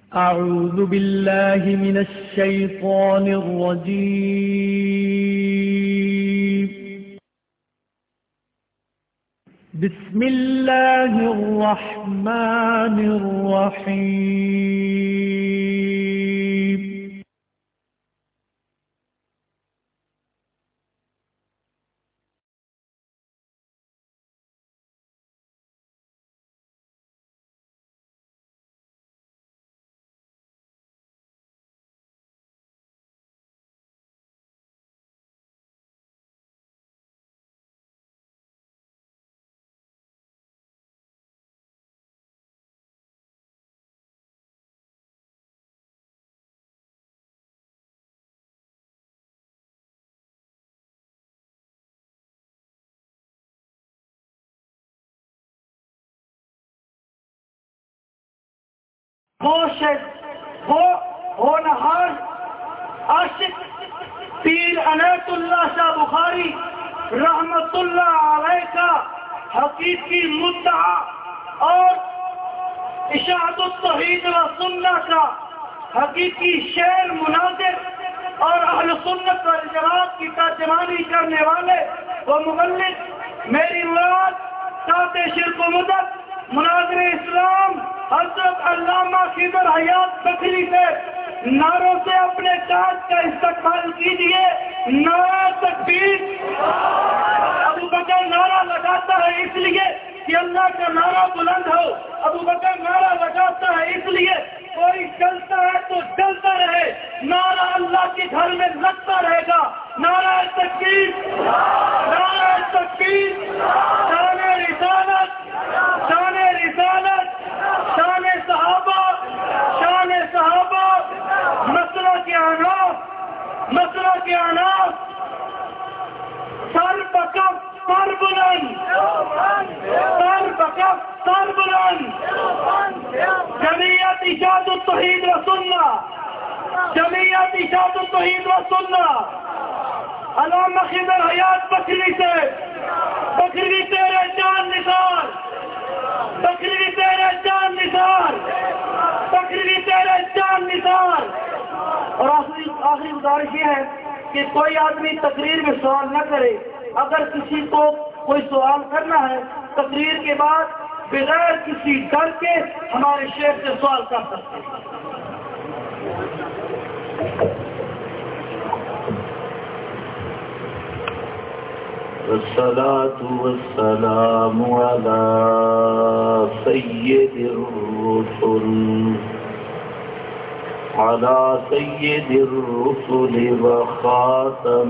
أعوذ بالله من الشيطان الرجيم. بسم الله الرحمن الرحيم. ہونہار عاشق پیر عنایت اللہ شاہ بخاری رحمت اللہ علیہ کا حقیقی مدعا اور اشاعت التوحید و سنت کا حقیقی شعر مناظر اور اہل سنت والجماعت کی ترجمانی کرنے والے وہ مبلغ میری مراد ساتھ شرک و مدت مناظر اسلام حضرت علامہ خضر حیات بکری سے نعروں سے اپنے تاج کا استقبال کیجیے. نعرہ تکبیر. ابو بکر نعرہ لگاتا ہے اس لیے کہ اللہ کا نعرہ بلند ہو. ابو بکر نعرہ لگاتا ہے اس لیے کوئی چلتا ہے تو چلتا رہے. نعرہ اللہ کے گھر میں لگتا رہے گا. نعرہ تکبیر. نعرہ تکبیر. شان رسالت. شان رسالت. شان صحابہ. شان صحابہ. مسئلہ کے اناف. مسئلہ کے اناف. سر بکف سر بلند. سر بکف سر بلند. جمعیت اشاعت التوحید و سنت. جمعیت اشاعت التوحید و سنت. علامہ خضر حیات بکری سے بکری تیرے جان نثار. بکری تیرے جان نثار. بکری تیرے جان نثار. اور آخری گزارش یہ ہے کہ کوئی آدمی تقریر میں سوال نہ کرے. اگر کسی کو کوئی سوال کرنا ہے تقریر کے بعد بغیر کسی ڈر کے ہمارے شیخ سے سوال کر سکتے ہیں. والصلاة والسلام على سيد الرسل وخاتم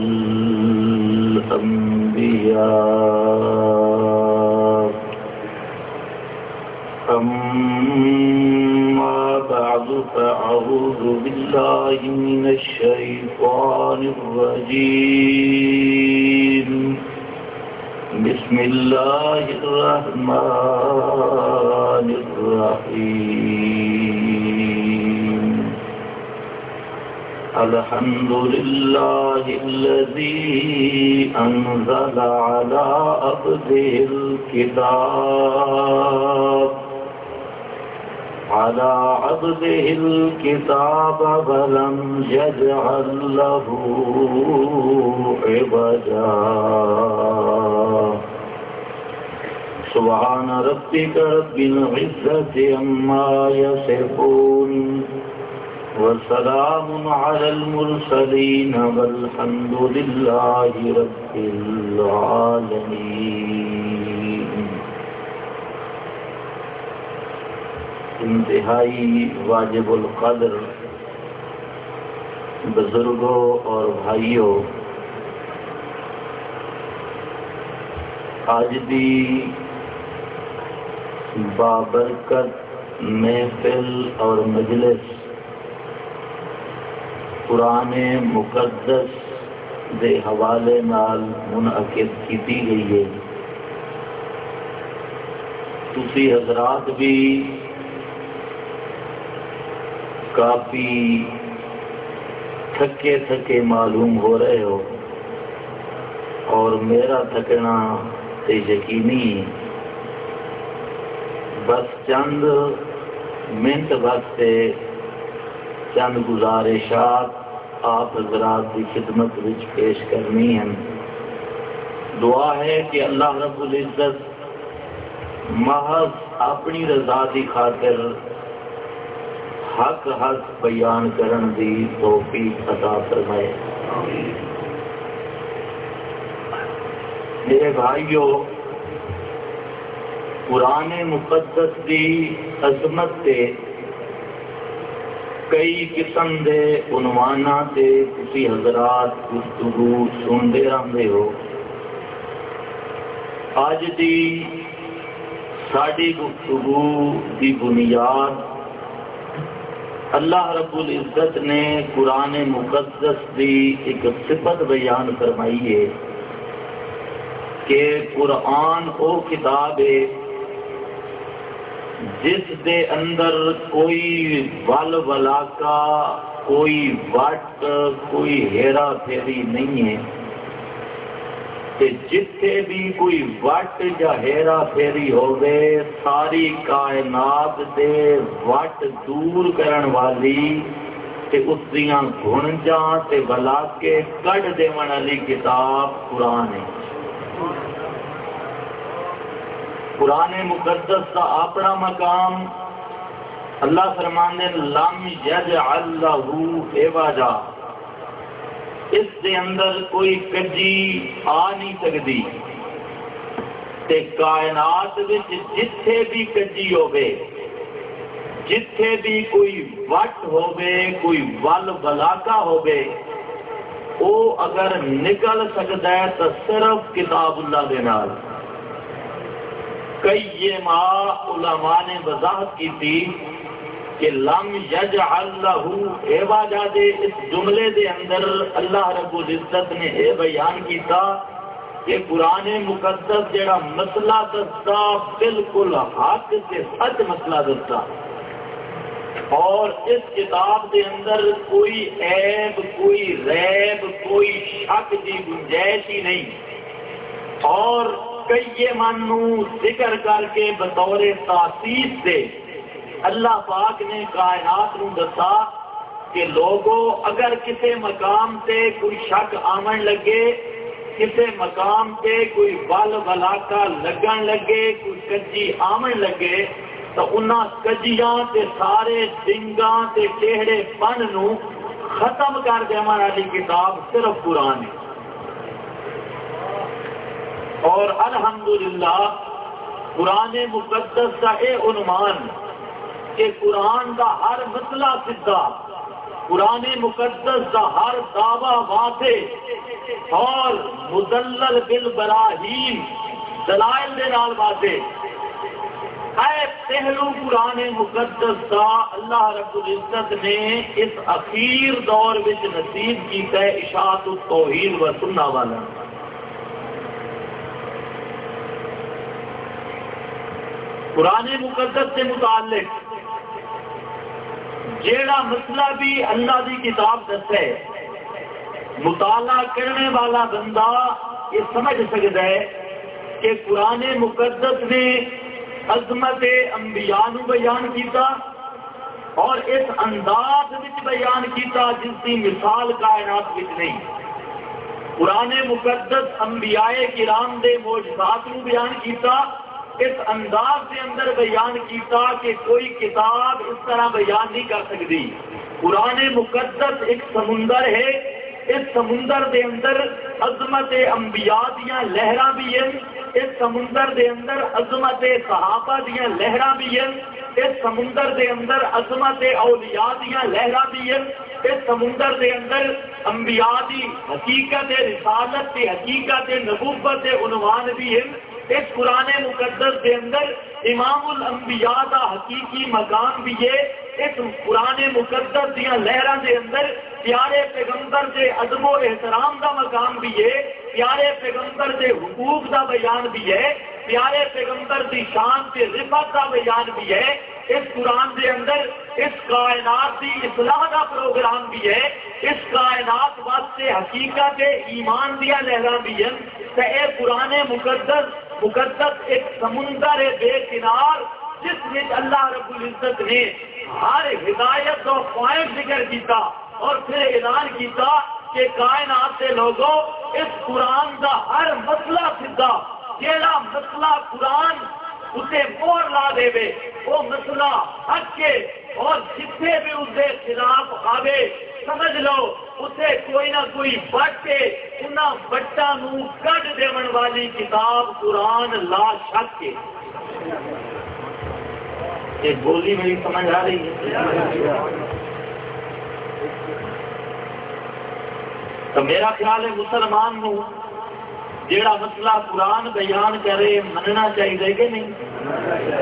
الأنبياء. أما بعد فأعوذ بالله من الشيطان الرجيم. بسم الله الرحمن الرحيم. الحمد لله الذي أنزل على عبده الكتاب ولم يجعل له عوجا. سبحان ربك رب العزة عما يصفون وسلام على المرسلين والحمد لله رب العالمين. انتہائی واجب القدر بزرگوں اور بھائیوں، آج بھی بابرکت محفل اور مجلس قرآن مقدس دے حوالے نال منعقد کی گئی ہے. تسی حضرات بھی کافی تھکے معلوم ہو رہے ہو، اور میرا تھکنا تے یقینی. بس چند منٹ وقت چند گزارشات آپ حضرات کی خدمت وچ پیش کرنی ہیں۔ دعا ہے کہ اللہ رب العزت محض اپنی رضا کی خاطر حق بیان کرن دی توفیق عطا فرمائے۔ میرے بھائیو، قرآن مقدس دی عظمت تے کئی قسم دے عنواناں تے تسی حضرات گفتگو سنتے رہندے ہو۔ آج دی ساڈی گفتگو دی بنیاد اللہ رب العزت نے قرآن مقدس دی ایک صفت بیان فرمائی ہے کہ قرآن او کتاب ہے جس دے اندر کوئی ول ولاکا، کوئی وٹ، کوئی ہیرا پھیری نہیں ہے، کہ جتھے بھی کوئی وٹ یا ہیرا پھیری ہوگے ساری کائنات دے وٹ دور کرن والی تے اس دیاں گھنجاں تے ولاکے کڈ دیون والی کتاب قرآن ہے۔ قرآن مقدس کا اپنا مقام اللہ فرمانے لم یجعل لہ عوجا، اس دے اندر کوئی کجی آ نہیں سکتی، تے کائنات وچ جتھے بھی کجی ہوے، جتھے بھی کوئی وٹ ہوے، کوئی ول ولاکا ہوے، او اگر نکل سکتا ہے تو صرف کتاب اللہ دے نال۔ کئی علماء نے وضاحت کی تھی کہ لم یجعل لہ عوجا دے اس جملے دے اندر اللہ رب العزت نے یہ بیان کیتا کہ قرآن مقدس جڑا مسئلہ دستا بالکل حق سے سچ مسئلہ دستا، اور اس کتاب دے اندر کوئی عیب، کوئی ریب، کوئی شک کی گنجائش ہی نہیں۔ اور کئی منو ذکر کر کے بطور تاسیس سے اللہ پاک نے کائنات نو دسا کہ لوگوں اگر کسی مقام تے کوئی شک آمن لگے، کسی مقام تے کوئی ول ولاکا لگن لگے، کوئی کجی آمن لگے، تو انہاں کجیاں تے سارے ڈنگاں تے ٹیڑے پن نو ختم کر دیون والی کتاب صرف قرآن ہے۔ اور الحمدللہ قرآن مقدس کا یہ عنوان کہ قرآن کا ہر مسئلہ سدھا، قرآن مقدس کا ہر دعویٰ واضح اور مدلل بالبراہین دلائل دے نال واضح، اے پہلو قرآن مقدس کا اللہ رب العزت نے اس اخیر دور وچ نصیب کیتا ہے اشاعت التوحید و سنہ والا۔ قرآن مقدس سے متعلق جیڑا مسئلہ بھی اللہ دی کتاب دسے، مطالعہ کرنے والا بندہ یہ سمجھ سکتا ہے کہ قرآن مقدس نے عظمت انبیاء نو بیان کیتا اور اس انداز وچ بیان کیتا جس کی مثال کائنات وچ نہیں۔ قرآن مقدس انبیاء کرام دے معجزات نو بیان کیتا، اس انداز کے اندر بیان کیتا کہ کوئی کتاب اس طرح بیان نہیں کر سکتی۔ قرآن مقدس ایک سمندر ہے، اس سمندر دے اندر عظمت انبیاء دیاں لہراں بھی ہیں، اس سمندر دے اندر عظمت صحابہ دیاں لہراں بھی ہیں، اس سمندر دے اندر عظمت اولیاء دیاں لہراں بھی ہیں، اس سمندر دے اندر انبیاء دی حقیقت رسالت دی حقیقت نبوت دے عنوان بھی ہیں۔ اس قرآن مقدس کے اندر امام الانبیاء دا حقیقی مقام بھی ہے۔ اس قرآن مقدس دیا لہراں دے اندر پیارے پیغمبر دے ادب و احترام دا مقام بھی ہے، پیارے پیغمبر دے حقوق دا بیان بھی ہے، پیارے پیغمبر دی شان تے رفعت دا بیان بھی ہے۔ اس قرآن دے اندر اس کائنات دی اصلاح دا پروگرام بھی ہے، اس کائنات واسطے حقیقت ایمان دیا لہراں بھی ہیں۔ اے قرآن مقدس ایک سمندر بے کنار جس میں اللہ رب العزت نے ہر ہدایت اور پوائنٹ ذکر کیتا اور پھر اعلان کیتا کہ کائنات کے لوگوں اس قرآن کا ہر مسئلہ سیدھا جیڑا مسئلہ قرآن اسے مور لا دے بے وہ مسئلہ حق کے اور جتنے بھی اسے خلاف آوے سمجھ لو اسے کوئی نہ کوئی بٹ کے انہاں بٹا نو کڈ دیون والی کتاب قرآن لا شک کے ایک بولی میری سمجھ آ رہی ہے تو میرا خیال ہے مسلمان نو جیڑا مسئلہ قرآن بیان کرے مننا چاہیے کہ نہیں.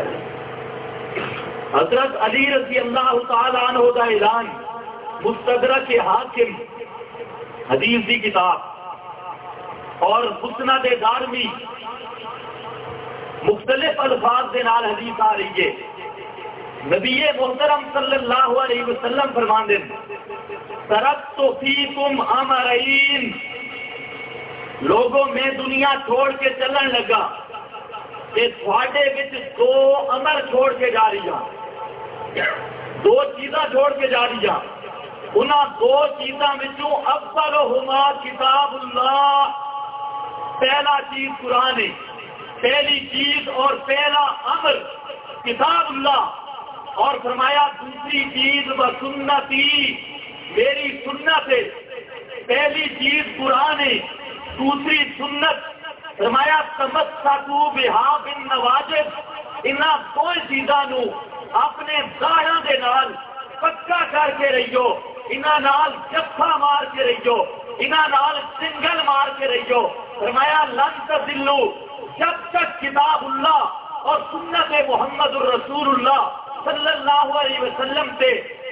حضرت علی رضی اللہ تعالیٰ عنہ کا اعلان مستدرک حاکم حدیث کی کتاب اور مسند دارمی مختلف الفاظ کے نال حدیث آ رہی ہے. نبی محترم صلی اللہ علیہ وسلم فرماندے ترکت فیکم امرین لوگوں میں دنیا چھوڑ کے چلن لگا کہ تھوڑے وچ دو امر چھوڑ کے جا رہی ہیں دو چیزاں چھوڑ کے جا رہی ہیں انہاں دو چیزاں وچوں افضلہما کتاب اللہ پہلا چیز قرآن ہے پہلی چیز اور پہلا امر کتاب اللہ اور فرمایا دوسری چیز و سنتی میری سنت ہے پہلی چیز قرآن ہے دوسری سنت فرمایا تمسکو بہا بالنواجذ انہاں دو چیزاں نو اپنے داڑھاں دے نال پکا کر کے رہیو انہاں نال جفا مار کے رہیو انہاں نال سنگل مار کے رہیو فرمایا لن تضلوا جب تک کتاب اللہ اور سنت محمد الرسول اللہ صلی اللہ علیہ وسلم سے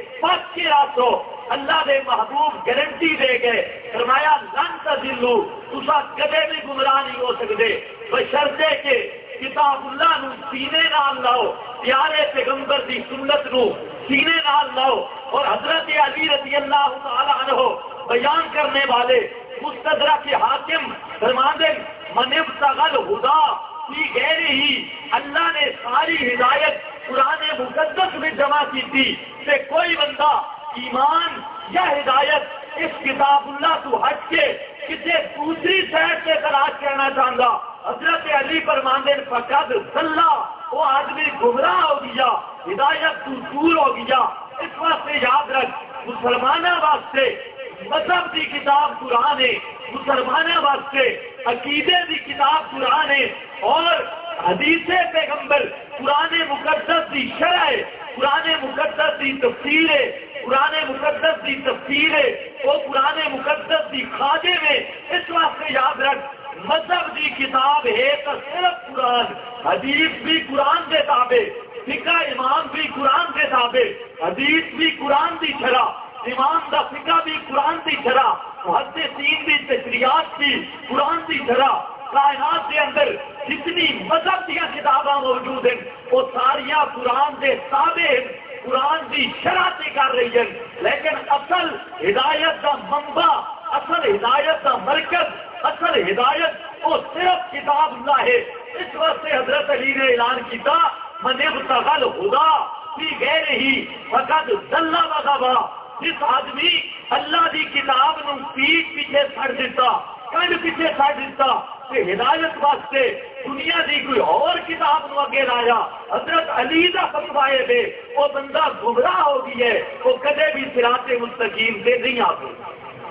پک کے راسو اللہ دے محبوب گارنٹی دے گئے فرمایا لن تضلوا تسا کدے بھی گمراہ نہیں ہو سکتے بشرطے کہ کتاب اللہ نو سینے نال لاؤ پیارے پیغمبر دی سنت نو سینے نال لاؤ اور حضرت علی رضی اللہ تعالی عنہ بیان کرنے والے مستدرک حاکم فرماندے من ابتغى الہدی فی غیرہ اللہ نے ساری ہدایت قرآن مقدس میں جمع کی تھی کہ کوئی بندہ ایمان یا ہدایت اس کتاب اللہ تو ہٹ کے کسی دوسری سائڈ سے تلاش کرنا چاہتا حضرت علی فرماندے فقط اللہ وہ آدمی گمراہ ہو گیا ہدایت تو دور ہو گیا. اس واسطے یاد رکھ مسلمانوں واسطے مذہب کی کتاب قرآن ہے مسلمانوں واسطے عقیدے کی کتاب قرآن ہے اور حدیث پیغمبر قرآن مقدس کی شرح ہے قرآن مقدس کی تفسیر ہے قرآن مقدس کی تفسیر ہے وہ قرآن مقدس کی خادم ہے. اس واسطے یاد رکھ مذہب کی کتاب ہے تو صرف قرآن حدیث بھی قرآن کے تابع فقہ امام بھی قرآن کے تابع حدیث بھی قرآن کی شرح امام کا فقہ بھی قرآن کی شرح محدثین بھی تشریعات بھی قرآن کی شرح کائنات کے اندر جتنی مذہب دیا کتاباں موجود ہیں وہ ساریاں قرآن کے تابع ہیں قرآن کی شرح سے کر رہی ہیں لیکن اصل ہدایت کا منبع اصل ہدایت کا مرکز اصل ہدایت وہ صرف کتاب اللہ ہے. اس واسطے حضرت علی نے اعلان کیا من ابتغى الہدی فی غیرہ فقد ضل وغوی جس آدمی اللہ دی کتاب نو پیٹ پیچھے چھڑ دیتا کنڈ پیچھے چھڑ دیتا کہ ہدایت واسطے دنیا دی کوئی اور کتاب نو اگے لایا حضرت علی دا فتوی دے وہ بندہ گمراہ ہو گئی ہے وہ کدے بھی صراط مستقیم سے نہیں آ گئی.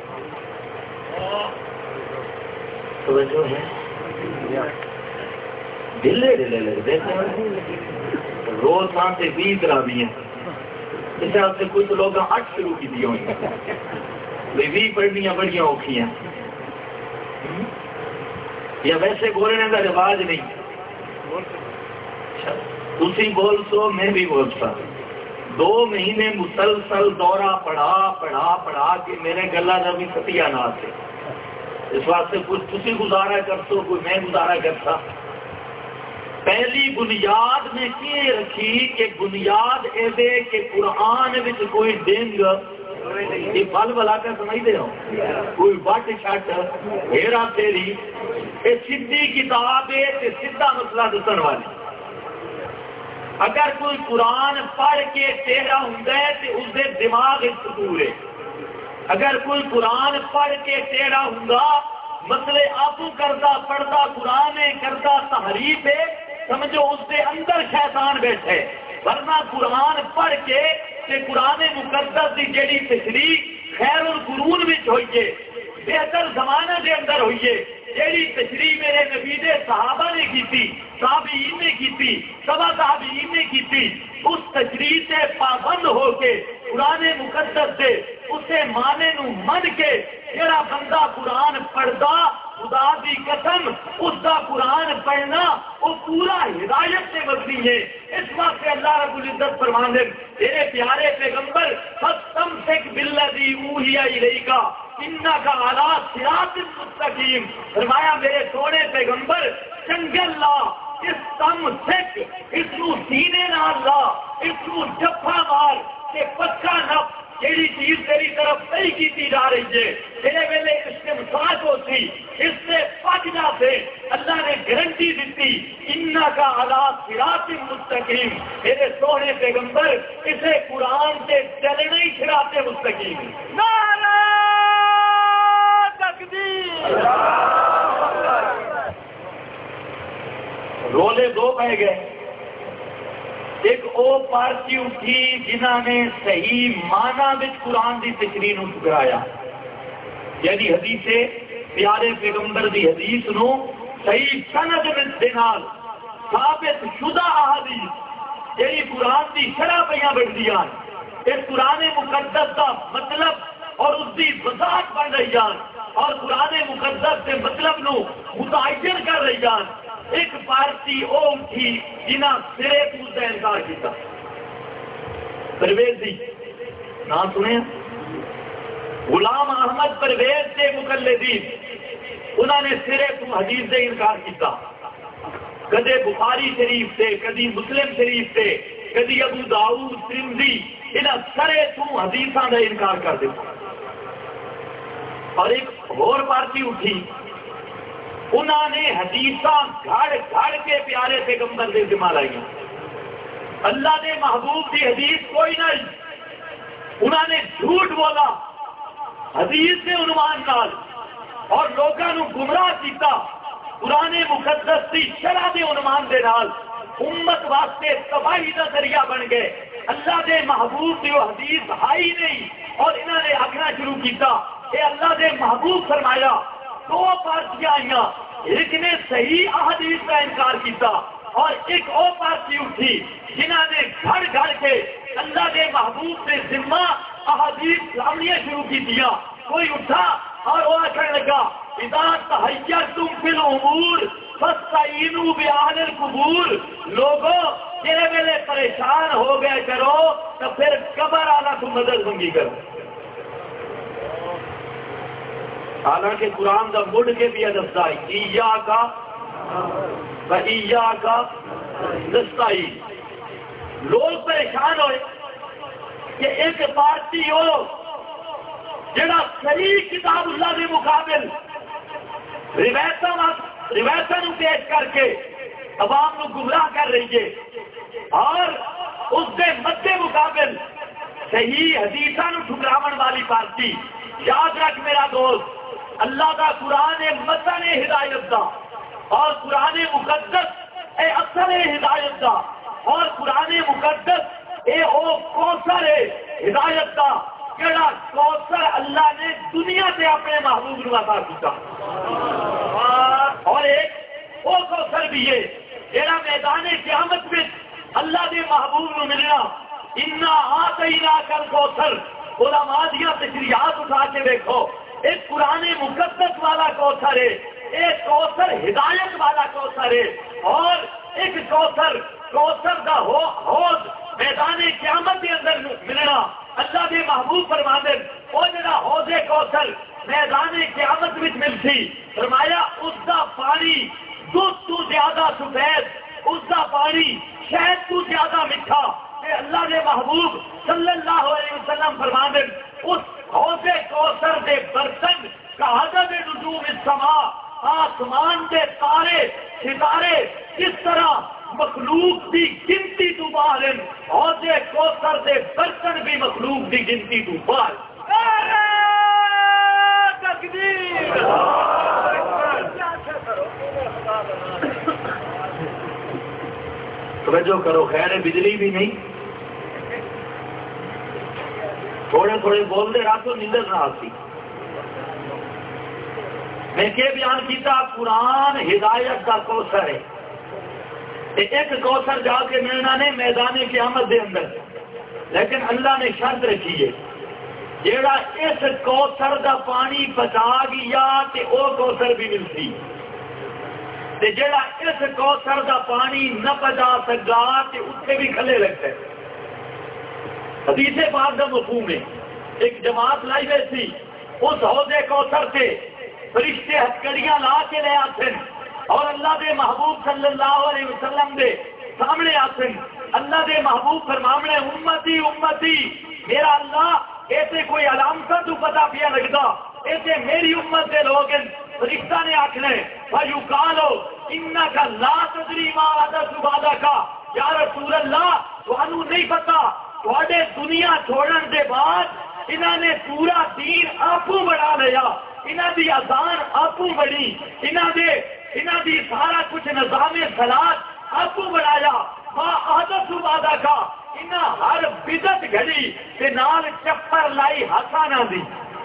توجہ ہے ڈلے ڈلے لگتے روز سان سے 20 رابی ہیں اس طرح سے کچھ لوگ 8 شروع کی دی ہوئی 20 پڑھنیاں بڑیاں اوکھی ہیں یا ویسے بولنے کا رواج نہیں تھی بول سو میں بھی بول سا 2 مہینے مسلسل دورہ پڑھا کہ میرے گلا کا بھی ستیا نہ سے اس واسطے کچھ تھی گزارا کر سو کوئی میں گزارا کرتا. پہلی بنیاد میں یہ رکھی کہ بنیاد ایسے کہ قرآن میں کوئی ڈنگ یہ بل بلا کر سمجھتے ہو کوئی بٹ شٹ ہیرا پھیری یہ سیدھی کتاب ہے سیدھا مسئلہ دسن والی اگر کوئی قرآن پڑھ کے ٹیڑھا ہوندا ہے تو اس دے دماغ سکور ہے. اگر کوئی قرآن پڑھ کے ٹیڑھا ہوندا مسئلے آپ کرتا پڑھتا قرآن کرتا تحریف ہے سمجھو اس کے اندر شیطان بیٹھے. ورنہ قرآن پڑھ کے قرآن مقدس کی جیڑی تشریح خیر القرون میں ہوئیے بہتر زمانہ کے اندر ہوئیے جیڑی تشریح میرے نبی دے صحابہ نے کی تھی تابعین نے کی تھی تبع تابعین نے کی تھی اس تشریح سے پابند ہو کے قرآن مقدس سے اسے معنی نو من کے جڑا بندہ قرآن پڑھدا خدا دی قسم اس کا قرآن پڑھنا وہ پورا ہدایت سے مبنی ہے. اس واسطے اللہ رب العزت فرماندے تیرے پیارے پیغمبر فاستمسک بالذی اوحی الیک انک علی صراط مستقیم. فرمایا میرے سونے پیغمبر چنگل لا اس تم سکھ اس کو سینے نال لا اس کو جفا مار کہ پکا نفس جیڑی چیز تیری طرف صحیح کی جا رہی ہے تیرے ویلے استمساک ہوتی اس سے بچنا سے اللہ نے گارنٹی دیتی انک علی صراط مستقیم. میرے سونے پیغمبر اسے قرآن سے چلنا ہی صراط مستقیم. نعرہ تکبیر. رولے دو پہ گئے. ایک او پارٹی اٹھی جنہ نے صحیح معنی وچ قرآن دی تشریح نو ٹھکرایا یعنی حدیث پیارے پیغمبر دی حدیث نو صحیح سند دے نال ثابت شدہ احادیث جہی قرآن دی شرح پیاں بڑھدیاں اس قرآن مقدس دا مطلب اور اس دی وضاحت بن رہی جان اور قرآن مقدس کے مطلب نو متعین کر رہی جان. ایک پارٹی او تھی جنہ سرے پوز کا انکار کیا. پرویز جی نام سنے غلام احمد پرویز کے مقلدین انہوں نے سرے تو حدیث سے انکار کیا. کدے بخاری شریف سے کدی مسلم شریف سے کدی ابو داؤد ترمذی انہاں سرے تو حدیثاں کا انکار کر دیتا. اور ایک اور پارٹی اٹھی انہوں نے حدیثاں گھڑ گھڑ کے پیارے پیغمبر دے ذمہ لائی. اللہ دے محبوب کی حدیث کوئی نہیں. انہوں نے جھوٹ بولا حدیث کے عنوان نال اور لوگوں نے گمراہ کیتا. قرآن مقدس کی شرح کے عنوان دے نال امت واسطے تباہی کا ذریعہ بن گئے. اللہ دے محبوب کی وہ حدیث آئی نہیں اور انہوں نے آخنا شروع کیتا کہ اللہ دے محبوب فرمایا. دو پارٹیاں آئیاں ایک نے صحیح احادیث کا انکار کیتا اور ایک اور پارٹی اٹھی جنہوں نے گھڑ گھڑ کے اللہ کے محبوب سے ذمہ احادیث لاؤنیاں شروع کی دیا. کوئی اٹھا اور وہ آخر لگا اذا تحیرتم فی الامور فاستعینوا باہل القبور. لوگوں جڑے ویلے پریشان ہو گئے کرو تو پھر قبر والا کو مدد منگی کرو. حالانکہ قرآن کا مڑ کے بھی دستا ہے ایاکا و ایاکا نستعین. لوگ پریشان ہوئے کہ ایک پارٹی ہو جڑا صحیح کتاب اللہ کے مقابل روایتوں پیش کر کے عوام کو گمراہ کر رہی ہے اور اس کے مد مقابل صحیح حدیثاں ٹھکراون والی پارٹی. یاد رکھ میرا دوست اللہ کا قرآن متن ہدایت دا اور قرآن مقدس اے اثر ہدایت دا اور قرآن مقدس اے او کوثر ہدایت دا جڑا کوثر اللہ نے دنیا سے اپنے محبوب کو عطا کیتا. اور ایک وہ کوثر بھی ہے جڑا میدان قیامت میں اللہ کے محبوب کو ملنا. انا آتیناک الکوثر. علماء دیا تشریحات اٹھا کے دیکھو ایک قرآن مقدس والا کوثر ہے ایک کوثر ہدایت والا کوثر ہے اور ایک کوثر کا حوض میدان قیامت کے اندر ملنا. اللہ کے محبوب فرماندے وہ جڑا حوض کوثر میدان قیامت میں ملتی فرمایا اس کا پانی دودھ تو زیادہ سفید اس کا پانی شہد تو زیادہ میٹھا. اللہ کے محبوب صلی اللہ علیہ وسلم فرماندے اس حوض کوثر دے برتن کا عدد نجوم السماء آسمان کے تارے ستارے کس طرح مخلوق دی گنتی تو باہر حوض کوثر دے برتن بھی مخلوق دی گنتی تو باہر. توجہ کرو، خیر بجلی بھی نہیں، تھوڑے تھوڑے بول دے راتوں نیندر نہ آتی. میں کہ بیان کیتا قرآن ہدایت کا کوثر ہے. ایک کوثر جا کے ملنا نے میدان قیامت دے اندر، لیکن اللہ نے شرط رکھی ہے جیڑا اس کوثر دا پانی بچا گیا تے او کوثر بھی ملتی، تے جیڑا اس کوثر دا پانی نہ بچا سکا تے اتنے بھی کھلے لگتا ہے. حدیث پاک کا مفہوم ہے. ایک جماعت لائی گئی تھی، اس حوض کوثر سے فرشتے ہتکڑیاں لا کے لے آتے اور اللہ دے محبوب صلی اللہ علیہ وسلم دے سامنے آتے. اللہ دے محبوب فرماونے امتی امتی، میرا اللہ ایسے کوئی علامت تو پتا پیا لگتا، ایسے میری امت دے لوگ. فرشتہ نے آخنے فیقالو انک لا تدری ما حدث بعدک، یا رسول اللہ تانوں نہیں پتا تھوڑے دنیا چھوڑن دے بعد انہوں نے پورا دین آپو بڑھا لیا، انہوں دی اذان آپو بڑھی، انہوں دی سارا کچھ نظام صلاۃ آپو بڑھایا. ما حدث بعدک، انہاں ہر بدعت گھڑی تے نال چپر لائی حسانہ دی.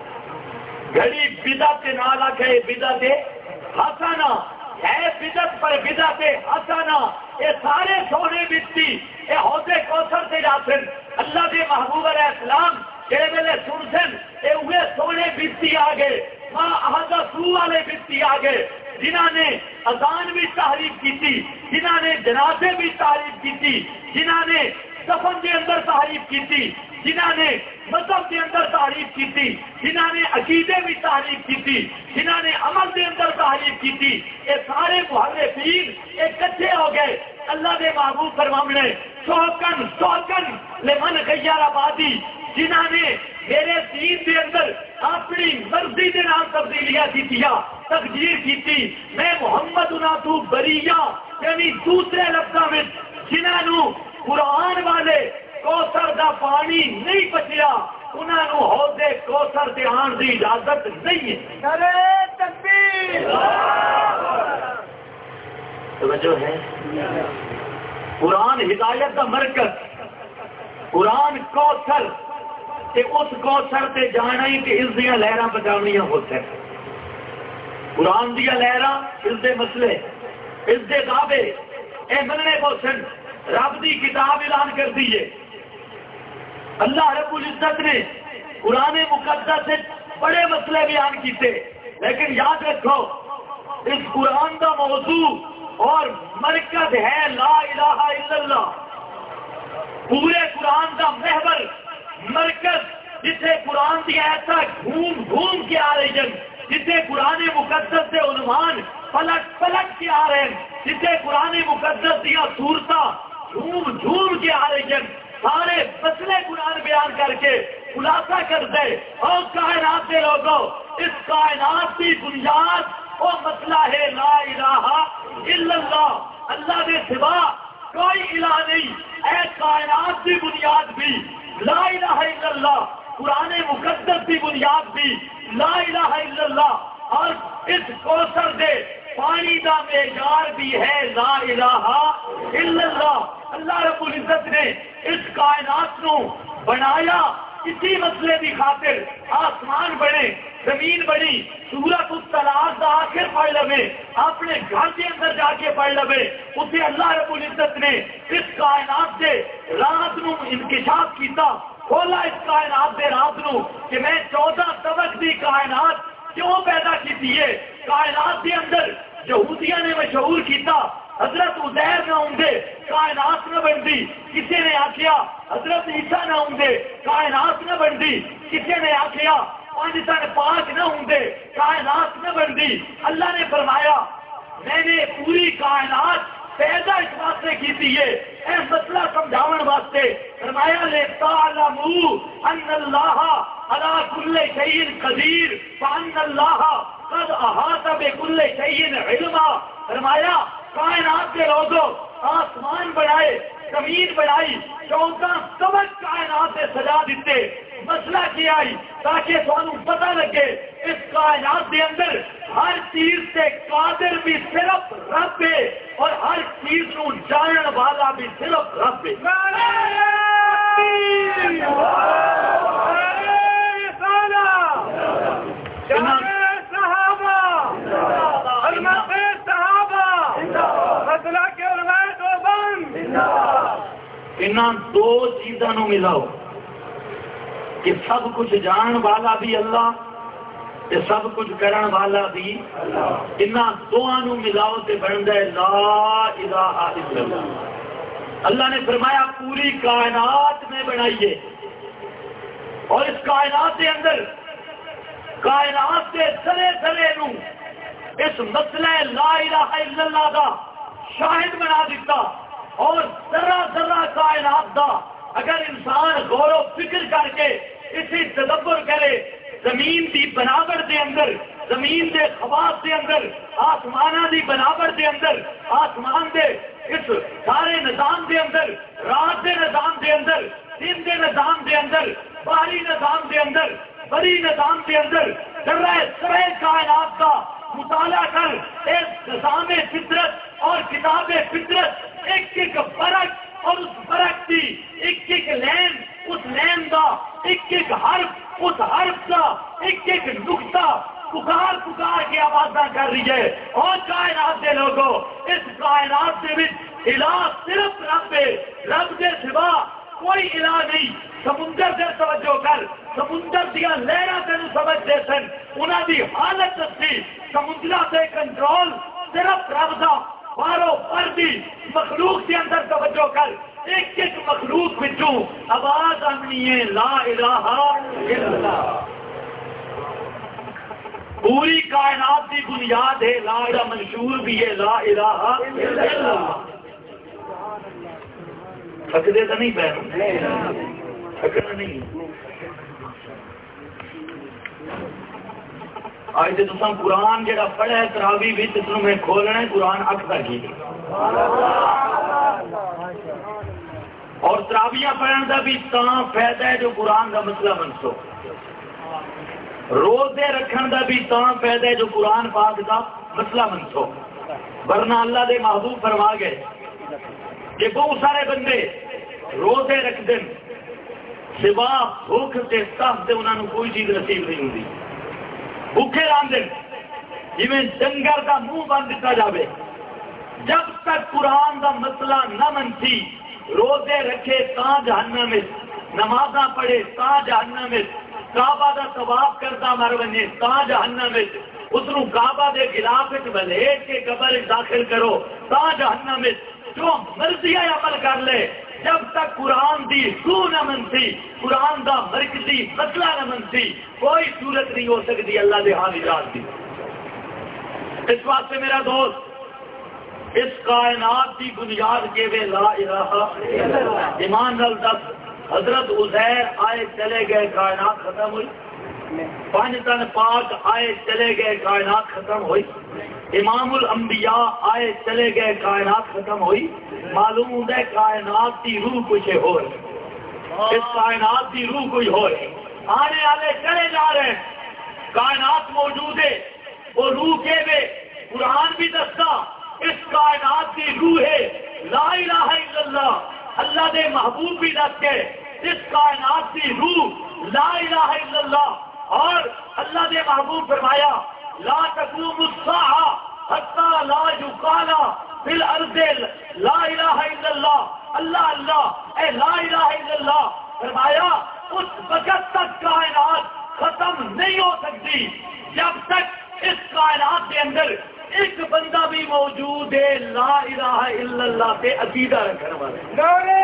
گھڑی بدعت تے نال آکھے بدعت حسانہ ہے، بدعت پر بدعت حسانہ، یہ سارے سونے بچی یہ حوض کوثر سے جاتے. اللہ دے محبوب علیہ السلام جڑے ویلے سنسن اے ہوئے سونے بچی آ گئے، ماں احدثو والے بچی آ گئے جنہاں نے اذان بھی تعریف کی تھی، جنہاں نے جنازے بھی تعریف کی تھی، جنہاں نے دفن کے اندر تعریف کی تھی، جنہاں نے مذہب کے اندر تعریف کی تھی، جنہاں نے عقیدے بھی تعریف کی تھی، جنہاں نے عمل کے اندر تعریف کی تھی. یہ سارے محرفین اکٹھے ہو گئے. اللہ دے محبوب فرماونے سوکن سوکن لمن غیر آبادی، جنہاں نے میرے دین کے اندر اپنی مرضی کے نام تبدیلیاں کی تقدیر کی تھی. میں محمد اناتو بریہ، یعنی دوسرے لفظوں میں جنہوں قرآن والے کوثر دا پانی نہیں بچیا انہوں نے حوض کوثر تے آن دی اجازت نہیں ہے. نعرہ تکبیر. توجہ ہے، قرآن ہدایت کا مرکز، قرآن کوثر تے اس کوثر تے جانا ہی کہ اس دیا لہراں بچاونیاں ہوتے ہیں. قرآن دیا لہراں اس دے مسئلے، اس دے دعوے اے مننے کو سن رب دی کتاب اعلان کر دیئے. اللہ رب العزت نے قرآن مقدس سے بڑے مسئلے بیان کیتے، لیکن یاد رکھو اس قرآن کا موضوع اور مرکز ہے لا الہ الا اللہ. پورے قرآن کا محور مرکز جسے قرآن کی ایسا گھوم گھوم کے آ رہی ہیں، جسے قرآن مقدس سے عنوان پلٹ پلٹ کے آ رہے ہیں، جسے قرآن مقدس دیا صورتاں جھوم جھوم کے آ رہی ہیں، سارے مسئلے قرآن بیان کر کے خلاصہ کر دے. اور کائنات کے لوگوں اس کائنات کی بنیاد وہ مسئلہ ہے لا الہ الا اللہ. اللہ کے سوا کوئی الہ نہیں. اے کائنات کی بنیاد بھی لا الہ الا اللہ، قرآن مقدس کی بنیاد بھی لا الہ الا اللہ، اور اس کوثر دے پانی کا معیار بھی ہے لا الہ الا اللہ. اللہ رب العزت نے اس کائنات کو بنایا اسی مسئلے کی خاطر. آسمان بنے، زمین بنی، سورۃ الطلاق کا آخر پڑھ لوے، اپنے گھر کے اندر جا کے پڑھ لوے. اسے اللہ رب العزت نے اس کائنات سے رات نو انکشاف کیتا، کھولا اس کائنات سے رات نو کہ میں 14 طبق دی کائنات کیوں پیدا کی ہے. کائنات کے اندر یہودیاں نے مشہور کیتا حضرت عزیر نہ ہوں گے کائنات نہ بنتی. کسی نے آخیا حضرت عیسیٰ نہ ہوں گے کائنات نہ بنتی. کسی نے آخیا پانچ تن پاک نہ ہوں گے کائنات نہ بنتی. اللہ نے فرمایا میں نے پوری کائنات پیدا اس واسطے کی ہے اے مسئلہ سمجھاون واسطے. فرمایا لِتَعْلَمُوا أَنَّ اللَّهَ عَلَى كُلِّ شَيْءٍ قَدِيرٌ وَأَنَّ اللَّهَ قَدْ أَحَاطَ بِكُلِّ شَيْءٍ عِلْمًا. فرمایا کائنات کے لوگوں آسمان بنائے، زمین بنائی، 14 سبق کائنات سے سجا دیتے، مسئلہ کیا آئی تاکہ تھانوں پتہ لگے اس کائنات کے اندر ہر چیز سے قادر بھی صرف رب ہے اور ہر چیز کو جانن والا بھی صرف رب ہے۔ انہاں دو چیزوں نو ملاؤ کہ سب کچھ جان والا بھی اللہ تے سب کچھ کرن والا بھی اللہ، انہاں دونوں نو ملاؤ تے بندا ہے لا الہ الا اللہ۔ اللہ نے فرمایا پوری کائنات میں بنائیے اور اس کائنات کے اندر کائنات کے سرے سرے نو اس مسئلہ لا الہ الا اللہ کا شاہد بنا دیتا، اور ذرہ ذرہ کائنات دا اگر انسان غور و فکر کر کے اسی تدبر کرے، زمین دی بناوٹ دے اندر، زمین دے خواص دے اندر، آسمانہ دی بناوٹ دے اندر، آسمان دے اس سارے نظام دے اندر، رات دے نظام دے اندر، دن دے نظام دے اندر، باہری نظام دے اندر، بڑی نظام دے اندر، ذرہ سرے کائنات کا مطالعہ کر اس نظام فطرت اور کتاب فطرت ایک ایک فرق اور اس فرق کی ایک ایک لین، اس لین کا ایک ایک حرف، اس حرف کا ایک ایک نقطہ پکار پکار کے آوازاں کر رہی ہے۔ اور کائنات کے لوگوں اس کائنات کے الہ صرف رب ہے، رب کے سوا کوئی الہ نہیں۔ سمندر سے توجہ کر، سمندر دیا لہرا تین سمجھ دے سن، انہوں دی حالت تھی سمندر سے کنٹرول صرف رب دا، بارو پردی مخلوق کے اندر توجہ کر، ایک ایک مخلوق بچوں آواز آنی ہے لا الہ الا اللہ۔ پوری کائنات کی بنیاد ہے لا الہ، منشور بھی ہے لا الہ الا اللہ۔ تھکدے تو نہیں بہن، تھکنا نہیں۔ آج تو قرآن جڑا پڑھا ہے تراوی بھی تسلوں میں کھولنا ہے، قرآن اک تک ہی اور تراویاں پڑھنے کا بھی تاں فائدہ ہے جو قرآن کا مسئلہ منسو، روزے رکھنے کا بھی تاں فائدہ ہے جو قرآن پاک کا مسئلہ منسو، ورنہ اللہ دے محبوب فرما گئے کہ بہت سارے بندے روزے رکھ دیں سوا بھوک سے تف سے انہوں نے کوئی چیز نصیب نہیں ہوتی، بھوکے راندے جی ڈنگر کا منہ بند دیتا جاوے، جب تک قرآن کا مسئلہ نہ منسی، روزے رکھے تا جہنم میں، نمازاں پڑھے تا جہنم میں، کعبہ دا طواف کرتا مر بنے تا جہنم میں، اس نو کعبہ دے خلاف بلیٹ کے قبر داخل کرو تا جہنم میں، جو مرضی عمل کر لے، جب تک قرآن دی روح نہ منسی، قرآن دا مرکزی مسئلہ نہ منسی، کوئی صورت نہیں ہو سکتی اللہ دے ہاں نجات دی۔ اس واسطے میرا دوست اس کائنات کی بنیاد کے وے لا الہ، ایمان نال دس حضرت عزیر آئے چلے گئے کائنات ختم ہوئی، پانچ تن پاک آئے چلے گئے کائنات ختم ہوئی، امام الانبیاء آئے چلے گئے کائنات ختم ہوئی، معلوم ہوتا ہے کائنات کی روح کچھ ہو رہی، اس کائنات کی روح کوئی ہو رہی، آنے والے چلے جا رہے ہیں، کائنات موجود ہے، وہ روح کے وے قرآن بھی دستا اس کائنات کی روح ہے لا الہ الا اللہ، اللہ دے محبوب بھی دس کے اس کائنات کی روح لا الہ الا اللہ، اور اللہ دے محبوب فرمایا لا تقوم الساعة حتى لا يقال في الارض لا الہ الا اللہ، اللہ اللہ اے لا الہ الا اللہ، فرمایا اس وقت تک کائنات ختم نہیں ہو سکتی جب تک اس کائنات کے اندر ایک بندہ بھی موجود ہے لا الہ الا اللہ سے عقیدہ رکھنے والے۔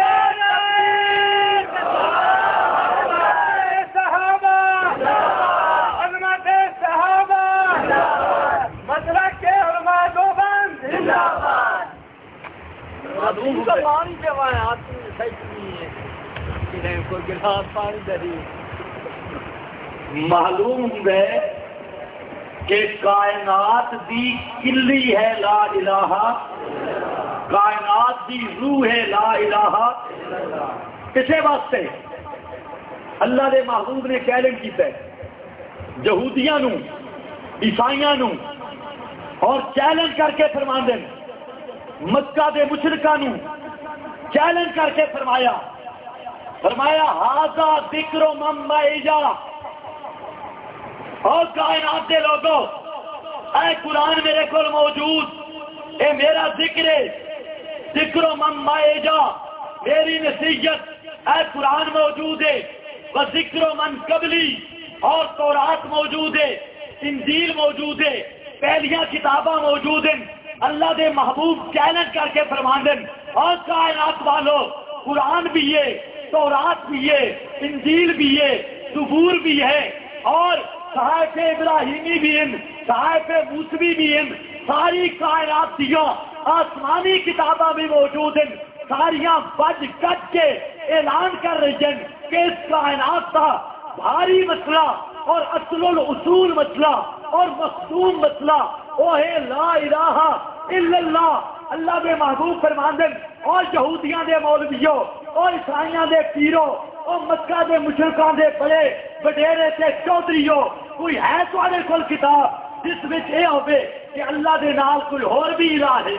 معلوم ہے کہ کائنات دی کلی ہے لا الہ، کائنات دی روح ہے لا الہ کسے واسطے اللہ دے محبوب نے چیلنج کیتا ہے یہودیاں نو عیسائیاں نو اور چیلنج کر کے فرماندے مکہ دے مشرکاں نو چیلنج کر کے فرمایا ھذا ذکر من معیجا اور کائنات کے لوگوں اے قرآن میرے کو موجود اے میرا ذکر ہے ذکر من معیجا میری نصیحت اے قرآن موجود ہے وہ ذکر من قبلی اور تورات موجود ہے انجیل موجود ہے پہلیاں کتاباں موجود ہیں اللہ دے محبوب چیلنج کر کے فرماندن اور کائنات والو قرآن بھی ہے تورات بھی ہے انجیل بھی ہے زبور بھی ہے اور صحائف ابراہیمی بھی ہیں صحائف موسوی بھی ہیں ساری کائنات دیا آسمانی کتاباں بھی موجود ہیں ساریاں بج کٹ کے اعلان کر رہی ہیں کہ اس کائنات کا بھاری مسئلہ اور اصل الاصول مسئلہ اور مخدوم مسئلہ وہ ہے لا الہ الا اللہ اللہ دے محبوب فرماندن اور یہودیاں دے مولویوں اور عیسائیاں دے پیروں اور مکہ دے مشرکاں دے بڑے وڈیرے تے چودھریوں کوئی ہے تواڈے کول کتاب جس وچ اے ہوے کہ اللہ دے نال کوئی اور بھی الہ ہے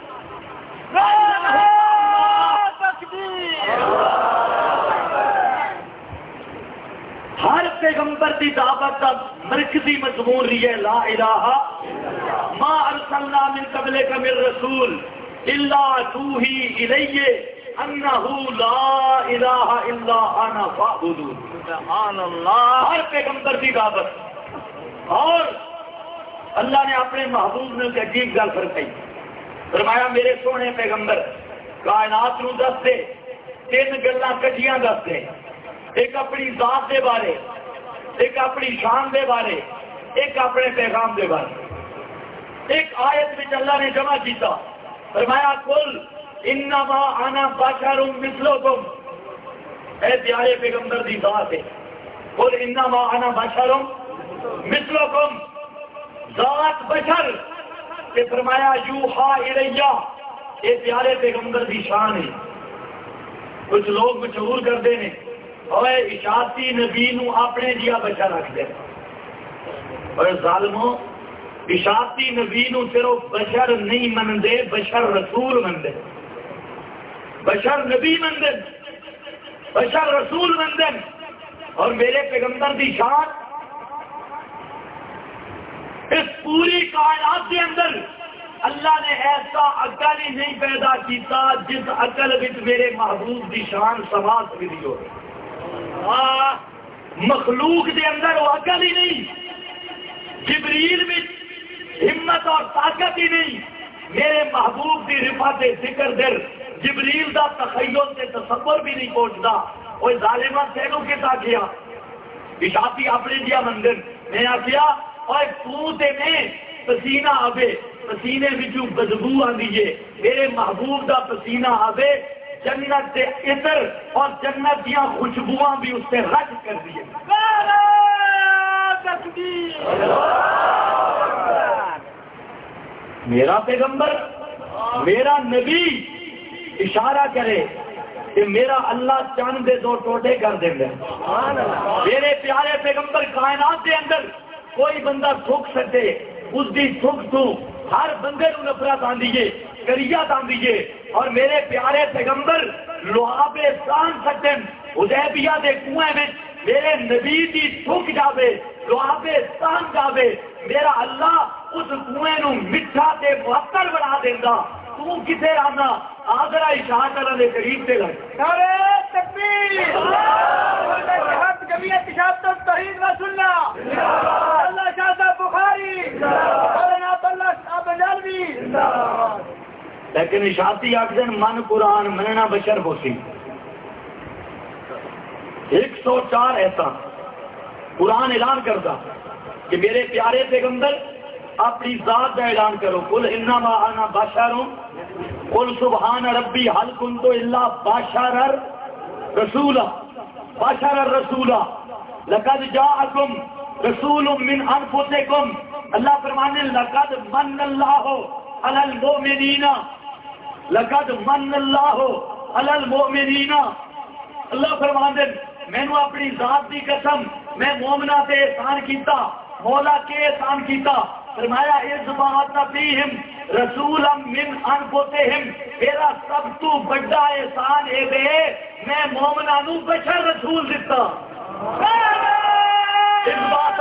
ہر پیغمبر دی دعوت کا مرکزی مضمون رہی ہے لا الہ ما ارسلنا من قبلک من رسول الا توحی الیہ انہ لا الہ الا انا فاعبدون سبحان اللہ ہر پیغمبر دی دعوت اور اللہ نے اپنے محبوب نے عجیب گل فرمائی فرمایا میرے سونے پیغمبر کائنات نو دس دے تین گلاں کٹیاں دس دے ایک اپنی ذات دے بارے ایک اپنی شان دے بارے ایک اپنے پیغام دے بارے ایک آیت میں اللہ نے جمع کیتا فرمایا قل انما انا بشر مثلکم اے پیارے پیغمبر دی ذات ہے قل انما انا بشر مثلکم ذات بشر کہ فرمایا یوحا الیہ اے پیارے پیغمبر دی شان ہے کچھ لوگ مشہور کرتے ہیں اور اشاعتی نبی نو اپنے جیا بچہ رکھ دے اور ظالموں اشاعتی نبی نو صرف بشر نہیں مندے بشر رسول مندے بشر نبی مندے بشر رسول مندے اور میرے پیغمبر دی شان اس پوری کائنات کے اندر اللہ نے ایسا عقل ہی نہیں پیدا کیتا جس عقل وچ میرے محبوب دی شان سما سکتی ہو مخلوق دے اندر وہ عقل ہی نہیں جبریل میں ہمت اور طاقت ہی نہیں میرے محبوب دی رفعت ذکر در جبریل دا تخیل سے تصور بھی نہیں پہنچتا وہ ظالمہ تینوں کے ساتھ کیا اشاعتی اپنے دیا مندر میں آخیا اور تے میں پسینہ آوے پسینے وچوں بدبو آندی ہے میرے محبوب دا پسینہ آوے جنت سے عطر اور جنت دیا خوشبوئیں بھی اس سے رج کر دیے میرا پیغمبر میرا نبی اشارہ کرے کہ میرا اللہ چاند دے دو ٹوٹے کر دیں گے میرے پیارے پیغمبر کائنات کے اندر کوئی بندہ تھک سکے اس کی تھک تو ہر بندے کو نفرت آندی ہے کریات آندی ہے اور میرے پیارے پیغمبر لوہابے سان سکتے حدیبیہ دے کنویں میں میرے نبی دی تھک جاوے لوہابے سان جاوے میرا اللہ اس کنویں نو مٹھا تے معطر بنا دیندا تو کتے آنا آدرا اشاعت اللہ دے قریب سے لگ نعرہ تکبیر جہاد جمعیت اشاعت توحید و سنت اللہ شاہ صاحب بخاری مولانا عبداللہ صاحب بنجالوی لیکن اشاعتی آخر من قرآن مننا بشر ہوسی 104 ایسا قرآن اعلان کرتا کہ میرے پیارے پیغمبر اپنی ذات کا اعلان کرو قل انما انا بشر قل سبحان ربی هل كنت الا بشرا رسولا بشرا رسولا لقد جاءكم رسول من انفسكم اللہ فرمانے لقد من اللہ علی المؤمنین لقد من اللہ علی المؤمنین، اللہ فرماندے میں نے اپنی ذات کی قسم میں مومنا تے احسان کیتا، مولا کے احسان کیتا، فرمایا اس بات فیہم رسولا من انفسہم، میرا سب تو بڑا احسان اے دے میں مومنا نو بشر رسول دیتا، اس بات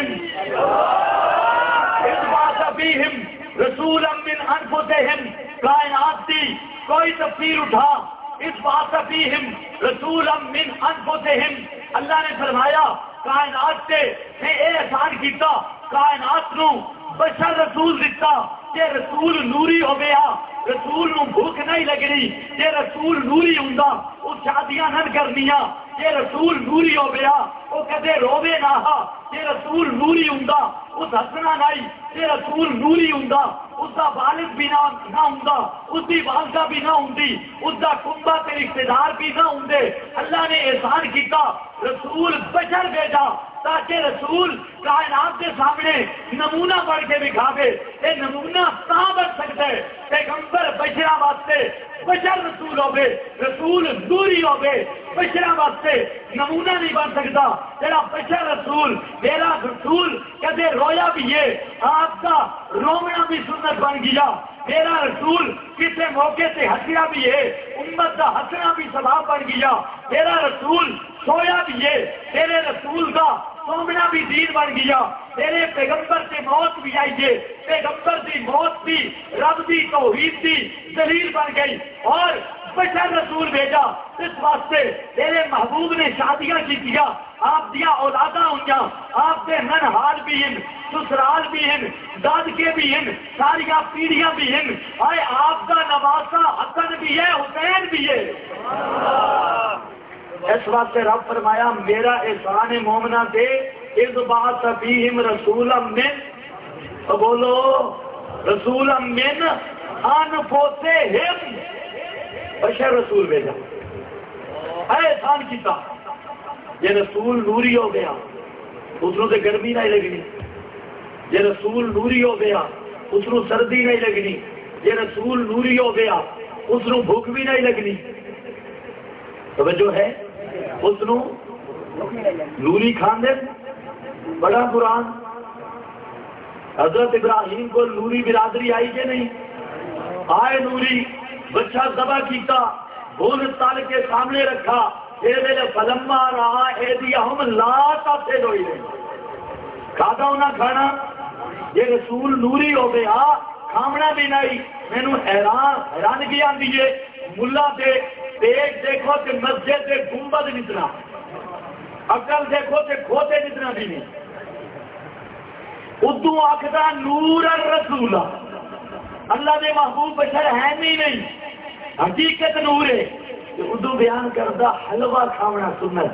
فیہم رسولا من انفسہم، کائنات دی کوئی تفسیر اٹھا، اس بات فیہم رسولا من انفسہم، اللہ نے فرمایا کائنات سے میں اے احسان کیتا، کائنات نو بشر رسول دیتا، کہ رسول نوری ہو گیا، رسول نو بھوک نہیں لگنی، کہ رسول نوری ہوں وہ شادیاں نہ کرنیاں، کہ رسول نوری ہو گیا وہ کدے روے نہ، کہ رسول نوری ہوں اس ہسنا نہیں، کہ رسول نوری ہوں اس کا والد بھی نہ ہوں، اس کی والدہ بھی نہ ہوں، اس کا کنبا کے رشتے دار بھی نہ ہوں، اللہ نے احسان کیتا رسول بشر بھیجا تاکہ رسول کائنات کے سامنے نمونہ پڑھ کے دکھاوے، یہ نمونہ کہاں بن سکتا ہے؟ پیغمبر بشرا واسطے بشر رسول ہوگے، رسول نوری ہوگے، بشرا واسطے نمونہ نہیں بن سکتا، جڑا بشر رسول میرا رسول کدے رویا بھی ہے، آپ کا رونا بھی سنت بن گیا، میرا رسول کسی موقع سے ہنسیا بھی ہے، امت کا ہنسنا بھی ثواب بن گیا، میرا رسول سویا بھی ہے، میرے رسول کا سونا بھی دین بن گیا، میرے پیغمبر سے موت بھی آئی ہے، پیغمبر کی موت بھی رب کی توحید کی دلیل بن گئی، اور بشر رسول بھیجا اس واسطے میرے محبوب نے شادیاں کی کیا، آپ دیا اولاداں ہوں، آپ کے ننہال بھی ہیں، سسرال بھی ہیں، دادکے بھی ہیں، ساریاں پیڑیاں بھی ہیں، آئے آپ کا نواسا حسن بھی ہے، حسین بھی ہے، اس واسطے رب فرمایا میرا احسان مومنہ دے اس بات فیہم رسولا من، بولو رسولا من انفسہم، بشر رسول بھیجا، احسان کیتا، یہ رسول نوری ہو گیا اس کو تو گرمی نہیں لگنی، یہ رسول نوری ہو گیا اس کو سردی نہیں لگنی، یہ رسول نوری ہو گیا اس کو بھوک بھی نہیں لگنی، توجہ ہے، اس نو نوری کھاندے بڑا قرآن، حضرت ابراہیم کو نوری برادری آئی کہ نہیں آئے، نوری بچہ ذبح کیتا، بھون تل کے سامنے رکھا، فلما رہا ایدیہم لا تصل الیہم، کھاتا ہونا کھانا، یہ رسول نوری ہو گیا، کھامنا بھی نہیں، مینو حیرانگی آتی ہے، ملا دے دیکھ دیکھو کہ مسجد سے گنبد نکلا، عقل دیکھو کہ کھوتے نکنا بھی نہیں، ادو آخدا نور الرسول، اللہ دے محبوب بشر ہے نہیں، حقیقت نور ہے، اردو بیان کرتا حلوہ کھاونا سنت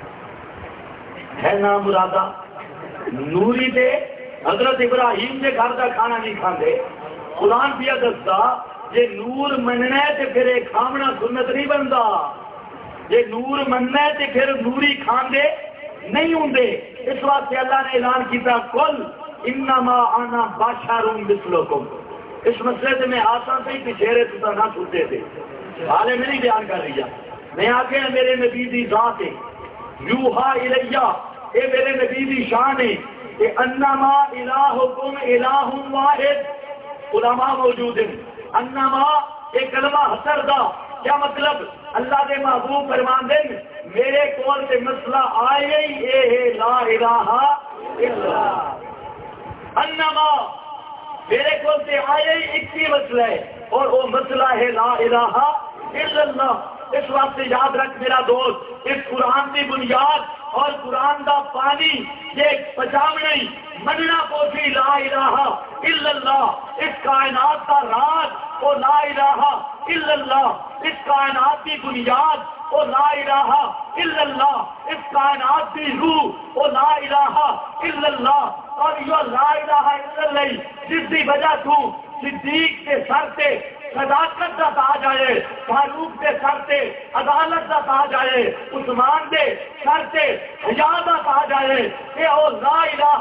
ہے نا مرادہ، نوری دے حضرت ابراہیم کے گھر کا کھانا نہیں کھاندے، قرآن پیا دستا یہ نور مننا ہے تو پھر ایک کھاونا سنت نہیں بنتا، یہ نور مننا ہے تو پھر نوری کھاندے نہیں ہوں، اس واسطے اللہ نے اعلان کیتا کل انما انا بشر مثلکم، اس مسئلے سے میں آسان سے ہی پچھیرے تو نہ چھوٹے تھے، حالے میں نہیں بیان کر رہی، میں آگے میرے نبی دی ذات ہے، یوحا الیہ، اے میرے نبی دی شان ہے کہ انما الہکم الہ واحد، علماء موجود ہیں، انما ایک کلمہ حسر دا، کیا مطلب؟ اللہ دے محبوب فرمان دیں میرے کول سے مسئلہ آئے ہی اے ہے لا الہ الا، انما میرے کول سے آئے ہی ایک ہی مسئلہ ہے اور وہ مسئلہ ہے لا الہ الا اللہ، اس واسطے یاد رکھ میرا دوست، اس قرآن کی بنیاد اور قرآن کا پانی یہ پچاو نہیں، مننا پوچھی لا الہ الا اللہ، اس کائنات کا راز وہ لا الہ الا اللہ، اس کائنات کی بنیاد وہ لا الہ الا اللہ، اس کائنات کی روح وہ لا الہ الا اللہ، اور یہ لا الہ الا اللہ جس کی وجہ تو صدیق کے سر سے صداقت کا تاج آئے، فاروق کے سر سے عدالت کا تاج آئے، عثمان کے سر سے حیا کا تاج آئے، کہ او لا الہ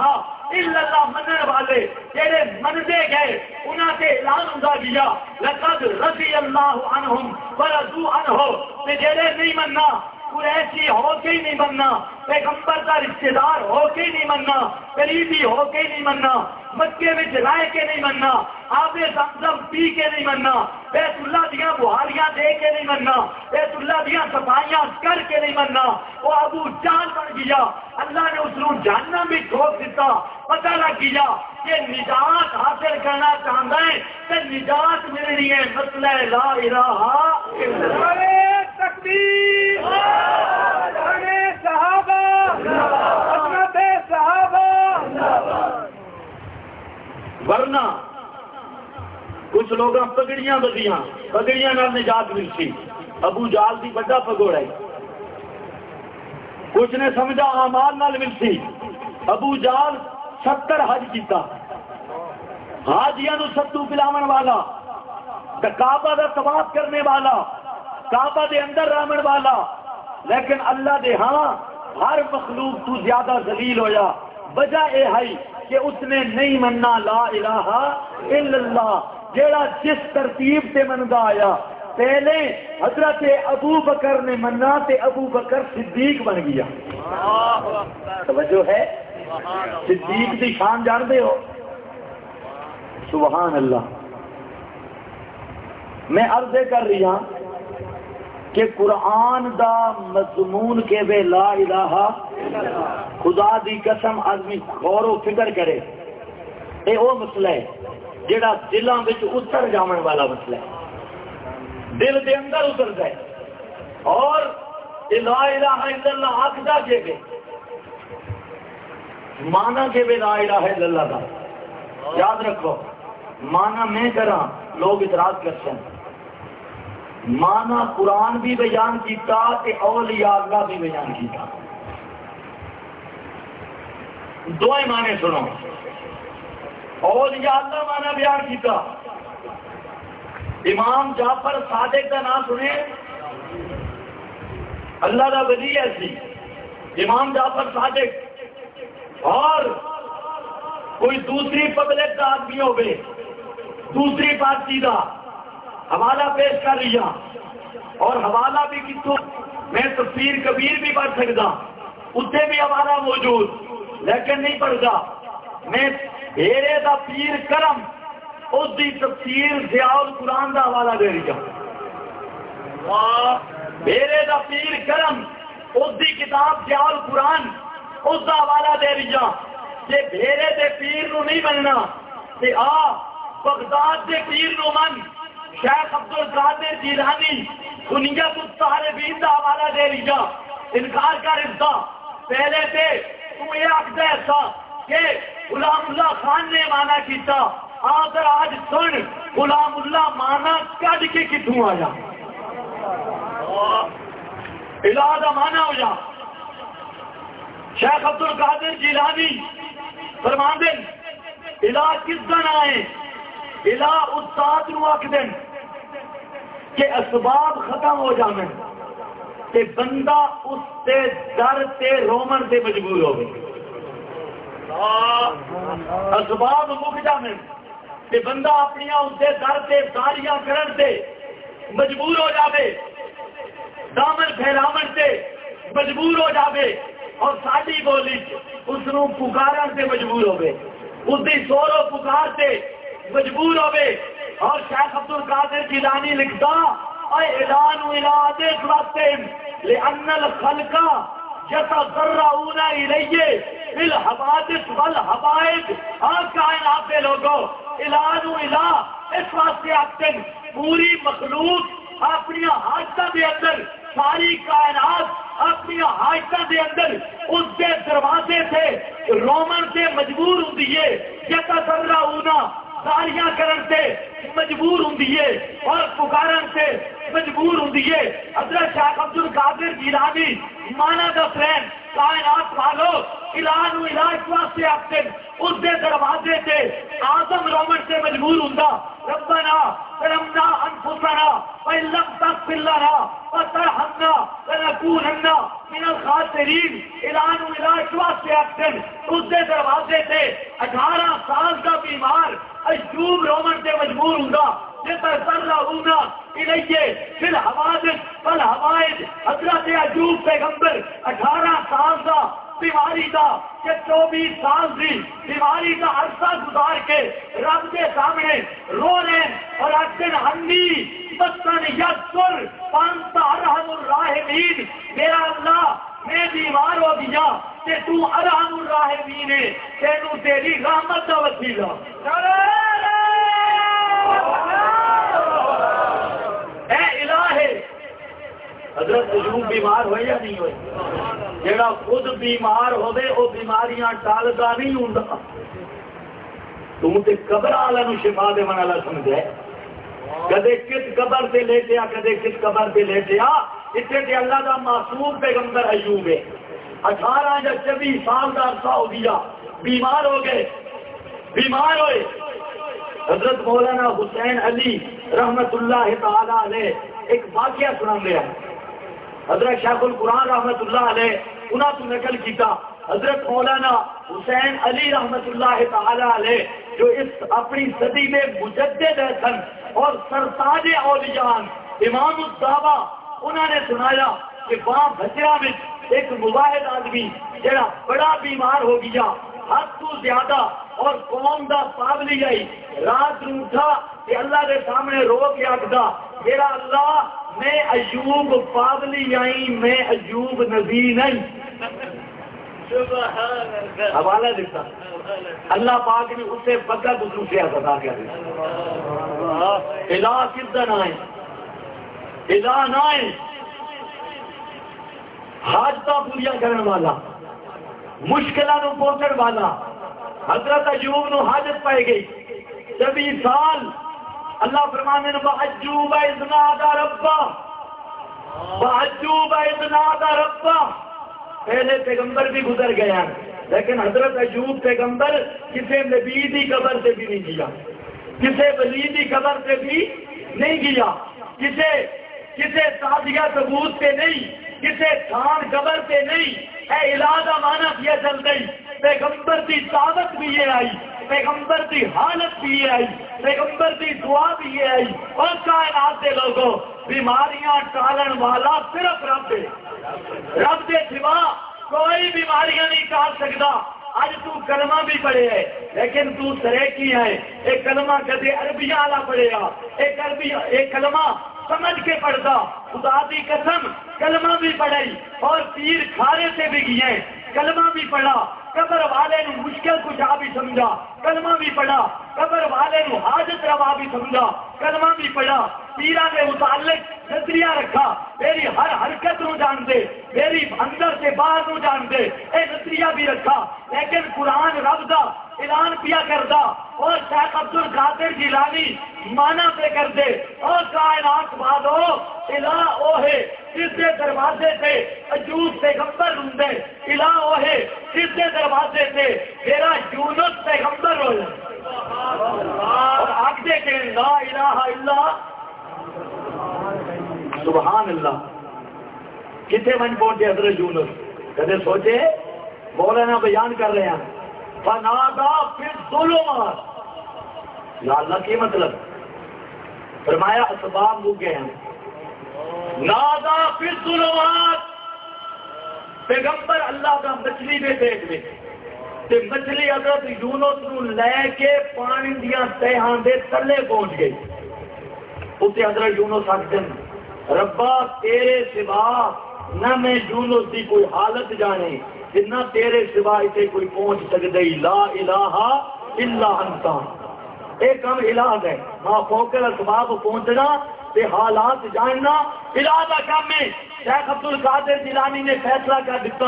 الا اللہ منن والے جڑے مندے گئے انہاں تے اعلان ہوندا گیا لقد رضی اللہ عنہم ورضوا عنہ تے جڑے نہیں مننا قریشی ہو کے ہی نہیں مننا پیغمبر کا رشتہ دار ہو کے ہی نہیں مننا قریبی ہو کے ہی نہیں مننا مکے میں رہ کے نہیں مننا آب زمزم پی کے نہیں مننا بیت اللہ دیاں بہاریاں دے کے نہیں مننا بیت اللہ دیاں صفائیاں کر کے نہیں مننا وہ ابو جان بن گیا اللہ نے اس کو جہنم بھی ٹھوک دیتا پتہ لگ گیا کہ نجات حاصل کرنا چاہتا ہے کہ نجات ملنی ہے مسئلہ لا الہ الا اللہ تکبیر صحابہ حضرت صحابہ ورنہ کچھ لوگ پگڑیاں بدیاں پگڑیاں نال نجات ملتی ابو جال دی بڑا پگوڑا ہے کچھ نے سمجھا اعمال نال ملتی ابو جال 70 حج کیتا حاجیاں نو ستو پلاون والا کعبہ دا طواف کرنے والا کعبہ دے اندر رامن والا لیکن اللہ دے ہاں ہر مخلوق تو زیادہ ذلیل ہویا وجہ اے ہے کہ اس نے نہیں مننا لا الہ الا اللہ جیڑا جس ترتیب سے مندا آیا پہلے حضرت ابو بکر نے مننا تے ابو بکر صدیق بن گیا توجہ ہے صدیق دی شان جانتے ہو سبحان اللہ میں عرض کر رہی ہوں کہ قرآن دا مضمون کے بے لا الہ خدا دی قسم آدمی غور و فکر کرے اے وہ مسئلہ ہے جڑا دلاں وچ اتر جاون والا مسئلہ ہے دل دے اندر اتر جائے اور اے لا الہ الا اللہ آکھدا کے بے مانا کے بے لا الہ الا اللہ دا یاد رکھو مانا میں کراں لوگ اعتراض کرتے ہیں مانا قرآن بھی بیان کیتا تے اولیاء اللہ بھی بیان کیتا دوئے معنی سنو اولیاء اللہ مانا بیان کیتا امام جعفر صادق کا نام سنے اللہ دا ولی ایسی امام جعفر صادق اور کوئی دوسری پبلک کا آدمی ہو گئے دوسری پارٹی کا حوالہ پیش کر رہا اور حوالہ بھی کتوں میں تفسیر کبیر بھی پڑھ سکتا اتنے بھی حوالہ موجود لیکن نہیں پڑھتا میں ڈیرے دا پیر کرم اس دی تفسیر ضیاء القرآن دا حوالہ دے رہی ڈیرے دا پیر کرم اس دی کتاب ضیاء القرآن اس دا حوالہ دے رہی کہ ڈیرے دے پیر نو نہیں بننا کہ آ بغداد دے پیر نو من شیخ عبد القادر جیلانی کنیت الطالبین دا حوالہ دے رہا انکار کر رہا پہلے سے تو یہ آخر ایسا کہ غلام اللہ خان نے مانا کیتا آخر آج سن غلام اللہ مانا کد کے کتوں آیا الہ دا مانا ہو جا شیخ عبد القادر جیلانی فرماندے الہ کس دن آئے الہ استاد نو آخدن کہ اسباب ختم ہو جانے کہ بندہ اس سے در تے رومن سے مجبور ہو گئے اسباب مک جانے کہ بندہ اپنی اس سے در تے ساریاں کرن سے مجبور ہو جاوے دامن پھیلاون سے مجبور ہو جاوے اور ساڈی بولی اس نو پکارن سے مجبور ہو گئے اس دی سور و پکار سے مجبور ہوئے اور شیخ عبد القادر جیلانی لکھتا اے اعلان الاد وقتم لان الخلق يتضرعون الیہ بالحوادث والحوائج اور کائنات کے لوگوں اعلان الہ اس واسطے اپن پوری مخلوق اپنی حاجتوں کے اندر ساری کائنات اپنی حاجتوں کے اندر اس کے دروازے سے رومن سے مجبور ہوتی ہے يتضرعون ساریاں کرن سے مجبور ہوندی ہے اور پکارن سے مجبور ہوندی ہے حضرت شیخ عبد القادر جیلانی مانا دا فرین کائنات والو الہ نو علاج واسطے آتے اس دے دروازے سے آدم رومن سے مجبور ہوندا ربنا ظلمنا انفسنا وان لم تغفر لنا وترحمنا لنكونن من الخاسرین الہ نو علاج واسطے آتے اس دے دروازے سے 18 سال کا بیمار ایوب رومن سے مجبور ہوندا ہونا فی الحوادث والحوائج حضرت ایوب پیغمبر 18 سال کا بیماری کا کہ 24 سال کی بیماری کا عرصہ گزار کے رب کے سامنے رو رہے اور اکن ہنی بستن یسر پانتا ارحم الراحمین میرا اللہ میں بیمار ہو گیا کہ تو ارحم الراحمین ہے تینوں تیری رحمت کا وسیلہ اے الہ حضرت ایوب بیمار ہوئے یا نہیں ہوئے جڑا خود بیمار ہوئے وہ بیماریاں ٹالتا نہیں ہوں تم تے قبر والا نو شفا دے والا سمجھے کدے کس قبر سے لے کے کدے کس قبر سے لے کے اتنے تے اللہ کا معصوم پیغمبر ایوب ہے 18 یا 24 سال کا عرصہ ہو گیا بیمار ہو گئے بیمار ہوئے حضرت مولانا حسین علی رحمت اللہ تعالی علیہ ایک واقعہ سنا دیا حضرت شیخ القرآن رحمت اللہ علیہ انہوں تو نقل کیتا حضرت مولانا حسین علی رحمت اللہ تعالی علیہ جو اس اپنی صدی میں مجدد ہے اور سرتاج اولیاء امام الصحابہ انہوں نے سنایا کہ وہاں بھجرا میں ایک مجاہد آدمی جڑا بڑا بیمار ہو گیا حد تو زیادہ اور قوم دا پابلی آئی رات نو اٹھا کہ اللہ کے سامنے رو کے آخدا میرا اللہ میں ایوب پابلی آئی میں ایوب نبی نہیں حوالہ دیتا اللہ پاک نے اس سے بکا دوسروں سے عطا کیا الہ کدھر آئے الہ نہ آئے حاجتہ پوریا کرنے والا مشکلہ نو پہنچن والا حضرت ایوب نو حاجت پائے گئی 24 سال اللہ فرمانے وَأَيُّوبَ إِذْ نَادَىٰ رَبَّهُ وَأَيُّوبَ إِذْ نَادَىٰ رَبَّهُ پہلے پیغمبر بھی گزر گیا لیکن حضرت ایوب پیغمبر کسی نبی کی قبر سے بھی نہیں گیا کسی ولی کی قبر سے بھی نہیں گیا کسی تازیہ ثبوت سے نہیں کسی خان قبر سے نہیں اے الہ کا معنی کیا چل گئی پیغمبر کی دعوت بھی یہ آئی پیغمبر کی حالت بھی یہ آئی پیغمبر کی دعا بھی یہ آئی اور کائنات کے لوگوں بیماریاں ٹالن والا صرف رب ہے رب کے سوا کوئی بیماریاں نہیں ٹال سکتا آج تو کلمہ بھی پڑھے ہے لیکن تو سریکی ہے ایک کلمہ کدے عربیہ والا پڑھے گا ایک کلمہ سمجھ کے پڑھتا خدا کی قسم کلمہ بھی پڑھائی اور تیر کھارے سے بھی گئے کلمہ بھی پڑھا قبر والے نو مشکل کچھ بھی سمجھا کلمہ بھی پڑھا قبر والے نو حاجت روا بھی سمجھا کلمہ بھی پڑھا پیرا کے متعلق نظریہ رکھا میری ہر حرکت نو جان دے میری اندر سے باہر نو جان دے اے نظریہ بھی رکھا لیکن قرآن رب دا اعلان کیا کردا اور شیخ عبد القادر جیلانی مانا پہ کر دے اور کائنات بادو الہ او ہے جس کے دروازے سے ایوب پیغمبر ہوندے الہ او ہے جس کے دروازے سے میرا یونس پیغمبر ہو اور آگے کہ لا الہ الا سبحان اللہ کتنے من پہنچے حضرت یونس کدے سوچے مولانا بیان کر رہے ہیں فنادا فی الظلمات یا اللہ کی مطلب فرمایا اسباب ہو گئے ہیں نادا فی الظلمات پیغمبر اللہ کا مچھلی میں دیکھ لے تے مچھلی حضرت یونس نو لے کے پانی دیا تہاں دے تلے پہنچ گئی اسے حضرت یونس آخدن ربا تیرے سوا نہ میں یونس کی کوئی حالت جانے نہ تیرے سوا اسے کوئی پہنچ سکتے لا الہ الا انتا ایک کم الہ ہے ماں فوکر اسباب پہنچنا تے حالات جاننا الہ کا کام ہے شیخ عبد القادر جیلانی نے فیصلہ کر دیتا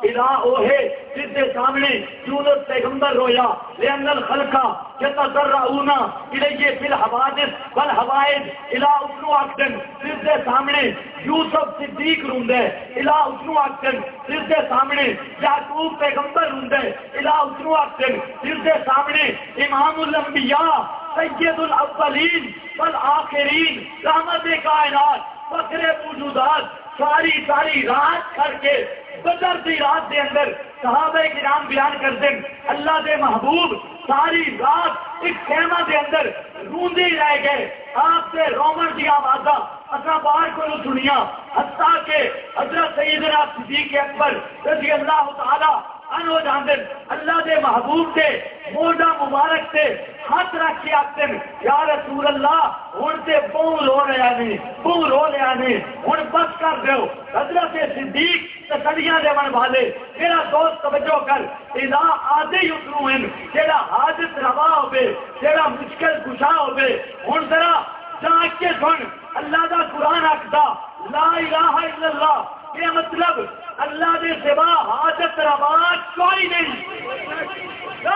الہ اوہے جس کے سامنے یونس پیغمبر رویا لأن الخلق يتضرعون الیہ فی الحوادث والحوائج الہ اتنو اکتن جس کے سامنے یوسف صدیق روندے الہ اتنو اکتن جس کے سامنے یعقوب پیغمبر روندے الہ اتنو اکتن جس کے سامنے امام الانبیاء سید الاولین والآخرین رحمت کائنات فخر موجودات ساری رات کر کے بدر دی رات دے اندر صحابہ کرام بیان کر دیں اللہ دے محبوب ساری رات ایک خیمہ دے اندر روندے رہ گئے آپ سے رومن دی آوازہ اصلا باہر کو سنیا حتیٰ کہ حضرت سیدنا صدیق اکبر رضی اللہ تعالی عنہ جاندن اللہ دے محبوب سے موڈا مبارک سے ہاتھ رکھ کے آتے یا رسول اللہ ہن تے بول ہو رہا نے ہن بس کر دیو حضرت صدیق تسلیاں دیون والے میرا دوست توجہ کر اذا آدھے اترو ہیں جیڑا حاجت روا ہوے جیڑا مشکل کشا ہوے ہن ذرا جاگ کے سن اللہ دا قرآن آکھدا لا الہ الا اللہ یہ مطلب اللہ دے سوا حاجت روا کوئی نہیں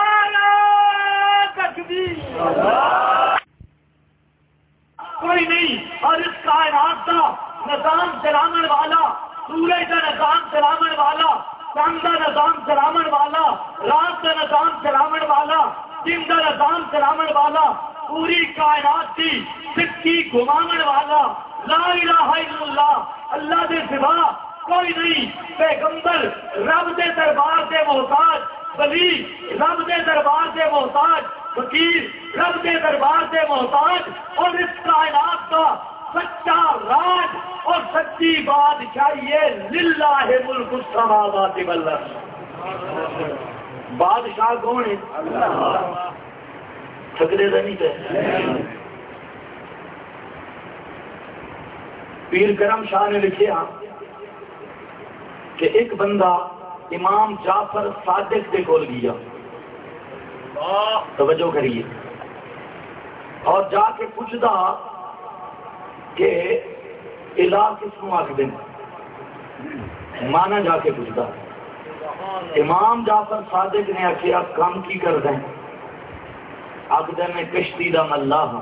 کوئی نہیں اور اس کائنات کا نظام چلانے والا سورج کا نظام چلانے والا چاند کا نظام چلانے والا رات کا نظام چلانے والا دن کا نظام چلانے والا پوری کائنات کی سچی گھمانے والا لا الہ الا اللہ اللہ دے سوا کوئی نہیں پیغمبر رب دے دربار سے محتاج ولی رب دے دربار سے محتاج فقیر رب دے دربار سے محتاج اور اس کائنات کا سچا راج اور سچی بادشاہی للہ ملک السماوات والارض بادشاہ کون ہے اللہ ٹھکرے دا نہیں تے پیر کرم شاہ نے لکھیا کہ ایک بندہ امام جعفر صادق کے کول گیا توجہ کریے اور جا کے پوچھدا کہ الہ کس کو آکھ دیں مانا جا کے پوچھدا امام جعفر صادق نے آخیا کام کی کر دیں آکھ دیں میں کشتی دا ملا ہاں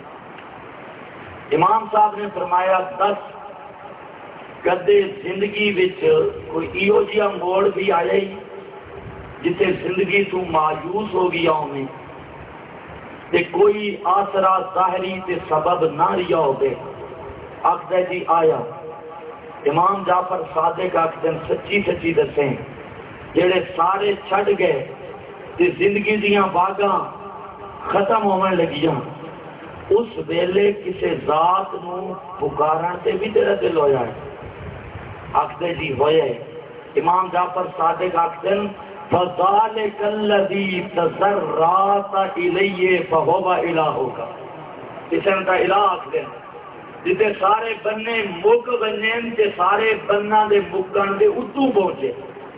امام صاحب نے فرمایا 10 کدے زندگی وچ کوئی ایو جیا موڑ بھی آیا ہی جتے زندگی تو مایوس ہو گیا ہمیں تے کوئی آسرا ظاہری تے سبب نہ ریا ہو گئے آخدہ جی آیا امام جعفر صادق آخدہ سچی سچی دسیں جڑے سارے چھڑ گئے تے زندگی دیاں باغاں ختم ہونے لگیاں اس ویلے کسے ذات نو پکارن تے بھی تیرا دل ہویا ہے آخدے جی ہوئے امام جعفر صادق آخدن فَذَلِكَ الَّذِي تَذَرَّاتَ إِلَيَّ فَهُوَ إِلَهُكَ اسن کا الہ آخدن جتے سارے بننے مک بننے تے سارے بننا دے مکن دے اتو پہنچے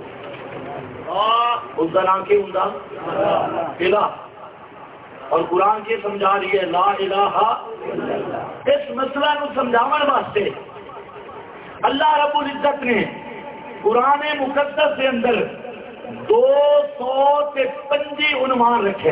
اس کا نام کی ہوں الہ اور قرآن یہ سمجھا رہی ہے لا الہ اس مسئلہ کو سمجھاون واسطے اللہ رب العزت نے قرآن مقدس کے اندر 205 عنوان رکھے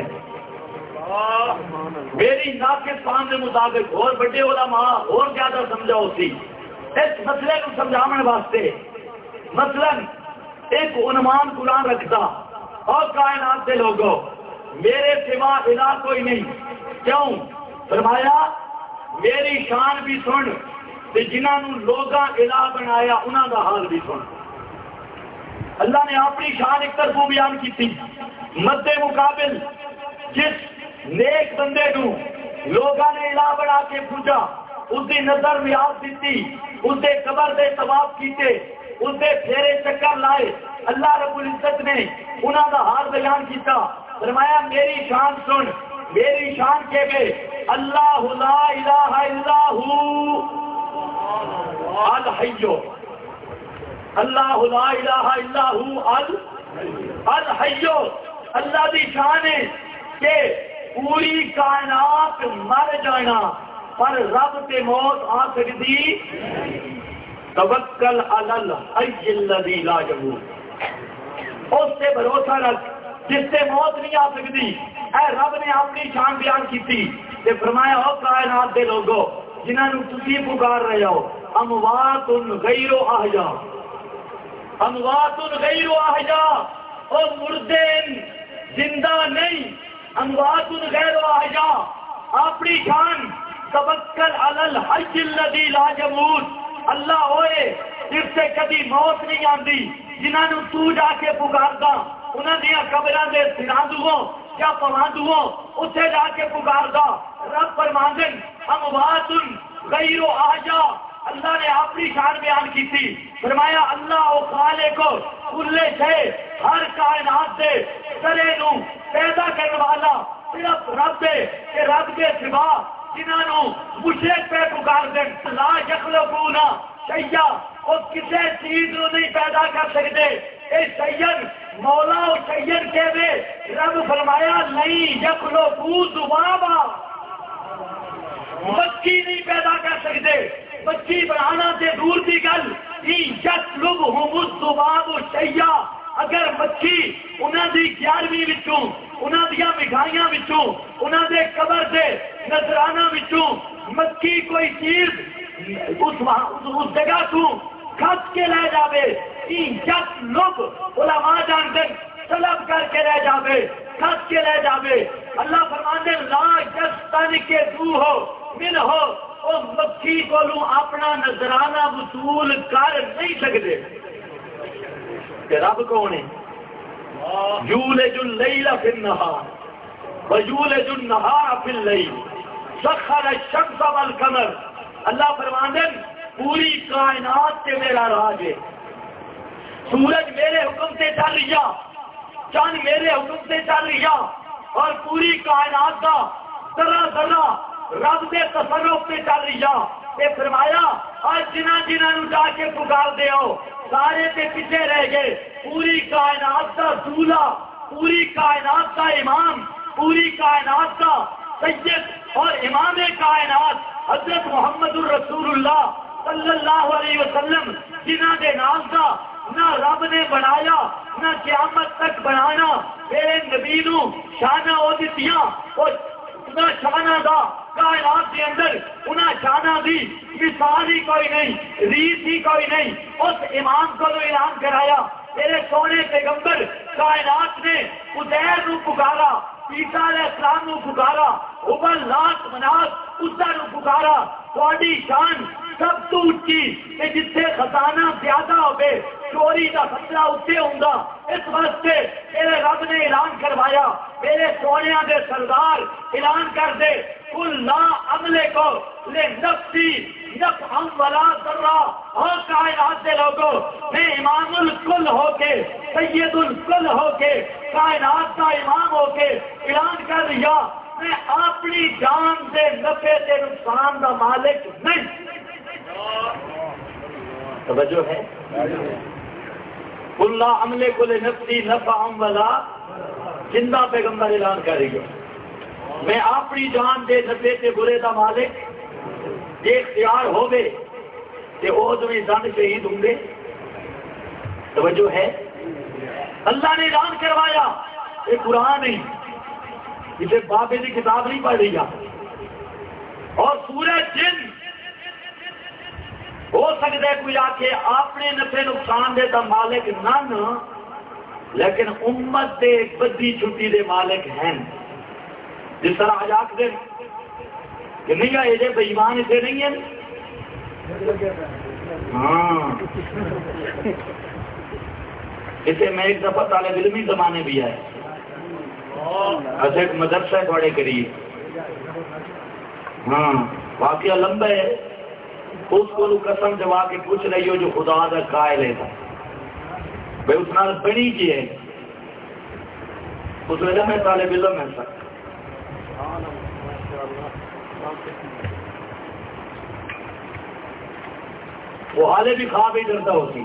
میری ناقص فہم کے مطابق اور بڑے علماء اور زیادہ سمجھاؤ سی اس مسئلے کو سمجھاون واسطے مثلا ایک عنوان قرآن رکھتا اور کائنات کے لوگوں میرے سوا الہ کوئی نہیں کیوں فرمایا میری شان بھی سن جنہوں نے لوگاں الہ بنایا انہوں کا حال بھی سن اللہ نے اپنی شان ایک طرف بیان کی تھی مد مقابل جس نیک بندے نو لوگاں نے الہ بنا کے پوجا اس کی نظر نیاز دیتی اس کے قبر دے طواف کیتے اس کے پھیرے چکر لائے اللہ رب العزت نے انہوں کا حال بیان کیتا فرمایا میری شان سن میری شان کے بے اللہ لا الہ الا ہو الحیو اللہ لا الہ الا ہو الحیو اللہ دی شان ہے کہ پوری کائنات مر جانا پر رب تے موت آ سکتی توکل علی الحی الذی لا یموت اس سے بھروسہ رکھ جس سے موت نہیں آ سکتی. اے رب نے اپنی شان بیان کی تھی کہ فرمایا ہو کائنات دے لوگو جنہوں تسی پکار رہے ہو اموات غیر احیاء، اموات غیر احیاء، اور مردے زندہ نہیں، اموات غیر احیاء. اپنی شان توکل علی الحی الذی لا یموت، اللہ ہوئے جس سے کبھی موت نہیں آتی، جنہوں تو جا کے پکاردا انہاں دیاں قبراں دے سراندوں یا پواندوں اتنے جا کے پکاردا. رب فرماندن اموات غیر احیاء، اللہ نے اپنی شان بیان کی تھی. فرمایا اللہ او خالق کل شے، ہر کائنات دے سرے نو پیدا کرنے والا صرف رب ہے کہ رب کے سوا جنہوں مشرک پہ پکار دیں لا یخلقون شیئا، وہ کسی چیز کو نہیں پیدا کر سکتے. اے سید مولا و سید کے دے رب فرمایا نہیں یخلقو ذبابا، مچھی نہیں پیدا کر سکتے. مچھی بنانا سے دور کی گل یطلبہم الذباب شیئا، اگر مچھی انہاں دی 11ویں وچوں انہاں دیاں مٹھائیاں وچوں انہاں دے قبر دے نذرانہ وچوں مچھی کوئی چیز اس جگہ تو کھت کے لے جاوے یطلب، علماء جانتے طلب کر کے لے جاوے، کھت کے لے جاوے. اللہ فرماندے لا یستن کے تو ہو من ہو، وہ مکھی کو اپنا نذرانہ وصول کر نہیں سکتے. رب کون ہے؟ یولج اللیل فی النہار ویولج النہار فی اللیل سخر الشمس والقمر. اللہ فرماندے پوری کائنات سے میرا راج ہے. سورج میرے حکم سے چل رہا، چاند میرے حکم سے چل رہا، اور پوری کائنات کا ذرہ ذرہ رب کے تصرف سے چل رہا. یہ فرمایا آج جنہوں جا کے پکار دے ہو سارے تے پیچھے رہ گئے. پوری کائنات کا دولہ، پوری کائنات کا امام، پوری کائنات کا سید اور امام کائنات حضرت محمد الرسول اللہ صلی اللہ علیہ وسلم، جنہ کے نام کا نہ رب نے بنایا نہ قیامت تک بنانا. میرے نبی نو شانہ ہو دیتیاں اور نہ شانہ دا کائنات کے اندر انہیں شانہ دی مثال ہی کوئی نہیں، ریت ہی کوئی نہیں. اس امام کو اعلان کرایا. میرے سونے پیغمبر کائنات نے عزیر نو پکارا، عیسیٰ علیہ السلام نو پکارا، حبل لات منات عزا نو پکارا. تھوڑی شان سب تو اچھی کہ جتنے خزانہ زیادہ ہوگے چوری کا خطرہ اتنے ہوگا. اس واسطے میرے رب نے اعلان کروایا، میرے سونے دے سردار اعلان کر دے کل لا عملے کو لے نفسی نفعا ولا ضرا. اور کائنات دے لوگوں میں امام الکل ہو کے سید الکل ہو کے کائنات کا امام ہو کے اعلان کر دیا میں اپنی جان سے نفع سے نقصان کا مالک نہیں. توجہ ہے؟ کل لا عملے کو لے نفسی نفعا ولا، زندہ پیغمبر اعلان کر رہی ہے میں اپنی جان دے نفع سے برے دا مالک. یہ اختیار ہو گئے کہ وہ تمہیں جان شہید ہوں گے. توجہ ہے؟ اللہ نے اعلان کروایا. یہ قرآن نہیں، اسے بابے کی کتاب نہیں پڑھ رہی. اور سورج جن ہو سکتا ہے کوئی آ کے اپنے نفع نقصان دے دا مالک نہ، لیکن امت دے بدی چھٹی دے مالک ہیں. جس طرح آج آخ دیں کہ نہیں آئے جے بے ایمان اسے نہیں ہیں. ہاں اسے میں ایک دفعہ طالب علمی زمانے بھی آئے، ایسے ایک مدرسہ ہے تھوڑے قریب. ہاں واقعہ لمبا ہے. اس کو قسم جوا کے پوچھ رہی ہو جو خدا کا قائل ہے بھائی اس نال بنی کی ہے. اس وجہ میں طالب علم ہے سر. وہ حالے بھی خواب ہی ڈرتا ہوتی.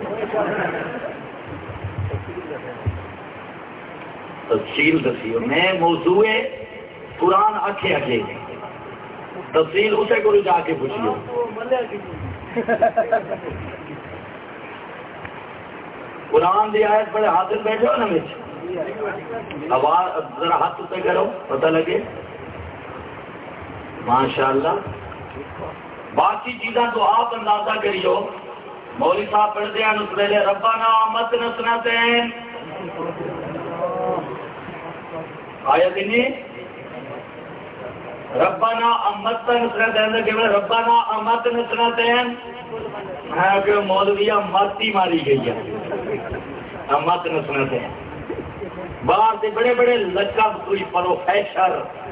تفصیل دسی میں موضوع قرآن آکھے آکھے تفصیل اسے کو جا کے پوچھیے. قرآن دی آیت بڑے حاضر بیٹھے ہو نا مجھ آواز ذرا ہاتھ اتنے کرو پتہ لگے ماشاءاللہ. باقی چیزاں تو آپ اندازہ کریو. مولوی صاحب پڑھتے ہیں اس ویلے ربنا مت نسنتین آیت نہیں ربنا امت نسنتین کہ ربنا امت نسنتین ہے کہ مولویہ ماتی ماری گئی ہے امت نسنتین. باہر سے بڑے بڑے لقب کوئی پروفیسر